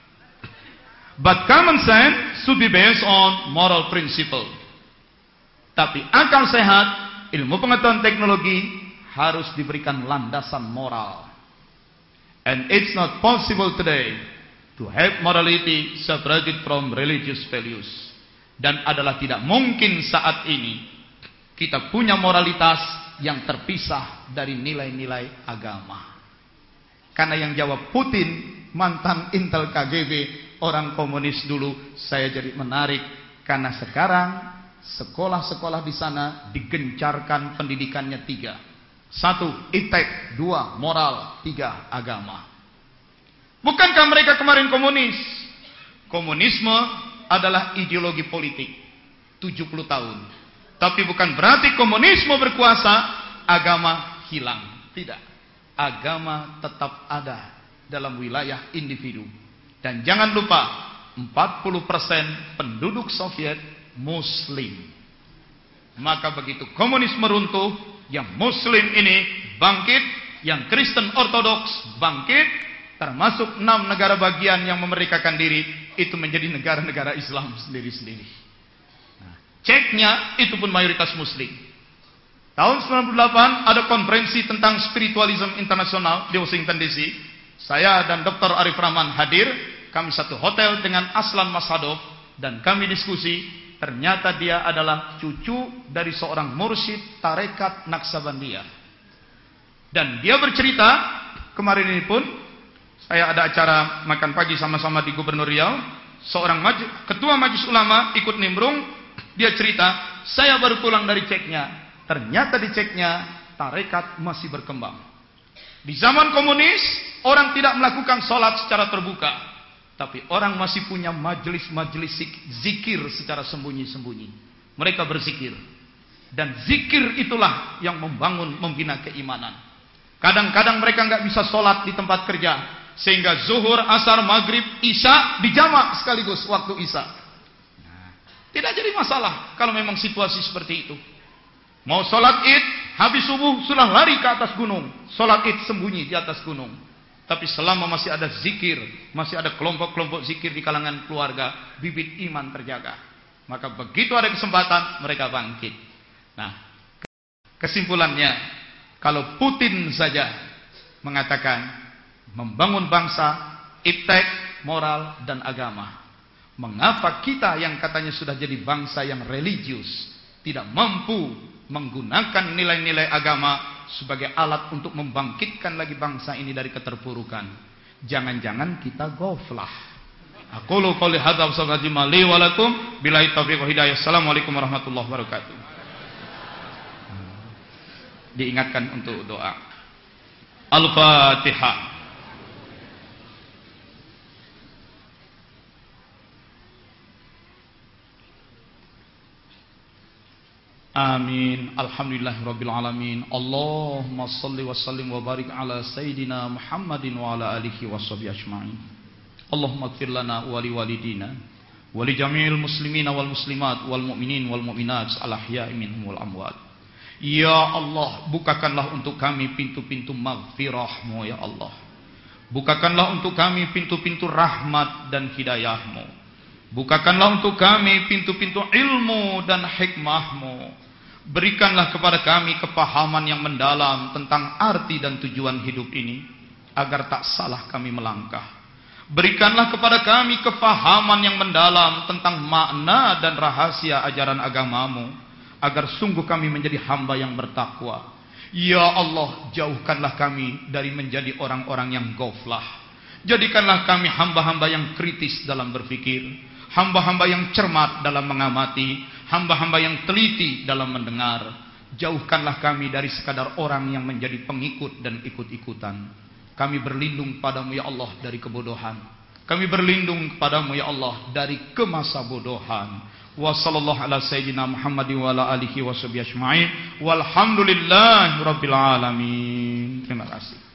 But common sense should be based on moral principle. Tapi akal sehat, ilmu pengetahuan teknologi harus diberikan landasan moral. And it's not possible today to have morality separated from religious values. Dan adalah tidak mungkin saat ini kita punya moralitas yang terpisah dari nilai-nilai agama. Karena yang jawab Putin, mantan Intel K G B, orang komunis dulu, saya jadi menarik. Karena sekarang sekolah-sekolah di sana digencarkan pendidikannya tiga. Satu, etik. Dua, moral. Tiga, agama. Bukankah mereka kemarin komunis? Komunisme adalah ideologi politik tujuh puluh tahun. Tapi bukan berarti komunisme berkuasa, agama hilang. Tidak. Agama tetap ada dalam wilayah individu. Dan jangan lupa, empat puluh persen penduduk Soviet Muslim. Maka begitu komunisme runtuh, yang Muslim ini bangkit, yang Kristen Ortodoks bangkit, termasuk enam negara bagian yang memerdekakan diri, itu menjadi negara-negara Islam sendiri-sendiri. Nah, ceknya itu pun mayoritas Muslim. Tahun sembilan puluh delapan ada konferensi tentang spiritualisme internasional di Washington D C. Saya dan Doktor Arif Rahman hadir. Kami satu hotel dengan Aslan Masadov dan kami diskusi. Ternyata dia adalah cucu dari seorang mursyid tarekat Naqsabandiyah. Dan dia bercerita, kemarin ini pun saya ada acara makan pagi sama-sama di Gubernur Riau. Seorang maj ketua Majelis Ulama ikut nimbrung. Dia cerita, saya baru pulang dari ceknya. Ternyata di ceknya tarekat masih berkembang. Di zaman komunis, orang tidak melakukan sholat secara terbuka. Tapi orang masih punya majelis-majelis zikir secara sembunyi-sembunyi. Mereka berzikir. Dan zikir itulah yang membangun, membina keimanan. Kadang-kadang mereka nggak bisa sholat di tempat kerja. Sehingga zuhur, asar, maghrib, isya dijamak sekaligus waktu isya. Nah, tidak jadi masalah kalau memang situasi seperti itu. Mau sholat id, habis subuh sudah lari ke atas gunung. Sholat id sembunyi di atas gunung. Tapi selama masih ada zikir, masih ada kelompok-kelompok zikir di kalangan keluarga, bibit iman terjaga. Maka begitu ada kesempatan mereka bangkit. Nah, kesimpulannya, kalau Putin saja mengatakan membangun bangsa, iptek, moral dan agama, mengapa kita yang katanya sudah jadi bangsa yang religius tidak mampu menggunakan nilai-nilai agama sebagai alat untuk membangkitkan lagi bangsa ini dari keterpurukan? Jangan-jangan kita ghaflah. Aqulu qouli hadza wa sallallahu alaihi wa lakum billahi taufiq wa hidayah. Assalamualaikum warahmatullahi wabarakatuh. Diingatkan untuk doa. Al-Fatihah. Amin. Alhamdulillahirabbil alamin. Allahumma shalli wa sallim wa barik ala sayidina Muhammadin wa ala alihi washabihi ajmain. Allahumma ighfir lana wa li walidina wa li jami'il muslimina wal muslimat wal mu'minin wal mu'minat al ahya'i minhum wal amwat. Ya Allah, bukakanlah untuk kami pintu-pintu maghfirah-Mu ya Allah. Bukakanlah untuk kami pintu-pintu rahmat dan hidayah-Mu. Bukakanlah untuk kami pintu-pintu ilmu dan hikmah-Mu. Berikanlah kepada kami kepahaman yang mendalam tentang arti dan tujuan hidup ini, agar tak salah kami melangkah. Berikanlah kepada kami kefahaman yang mendalam tentang makna dan rahasia ajaran agamamu, agar sungguh kami menjadi hamba yang bertakwa. Ya Allah, jauhkanlah kami dari menjadi orang-orang yang ghaflah. Jadikanlah kami hamba-hamba yang kritis dalam berpikir, hamba-hamba yang cermat dalam mengamati, hamba-hamba yang teliti dalam mendengar. Jauhkanlah kami dari sekadar orang yang menjadi pengikut dan ikut-ikutan. Kami berlindung padamu ya Allah dari kebodohan. Kami berlindung padamu ya Allah dari kemasa bodohan. Wa sallallahu ala sayyidina Muhammadin wa ala alihi wa sahbihi ajma'in. Walhamdulillahi rabbil alamin. Terima kasih.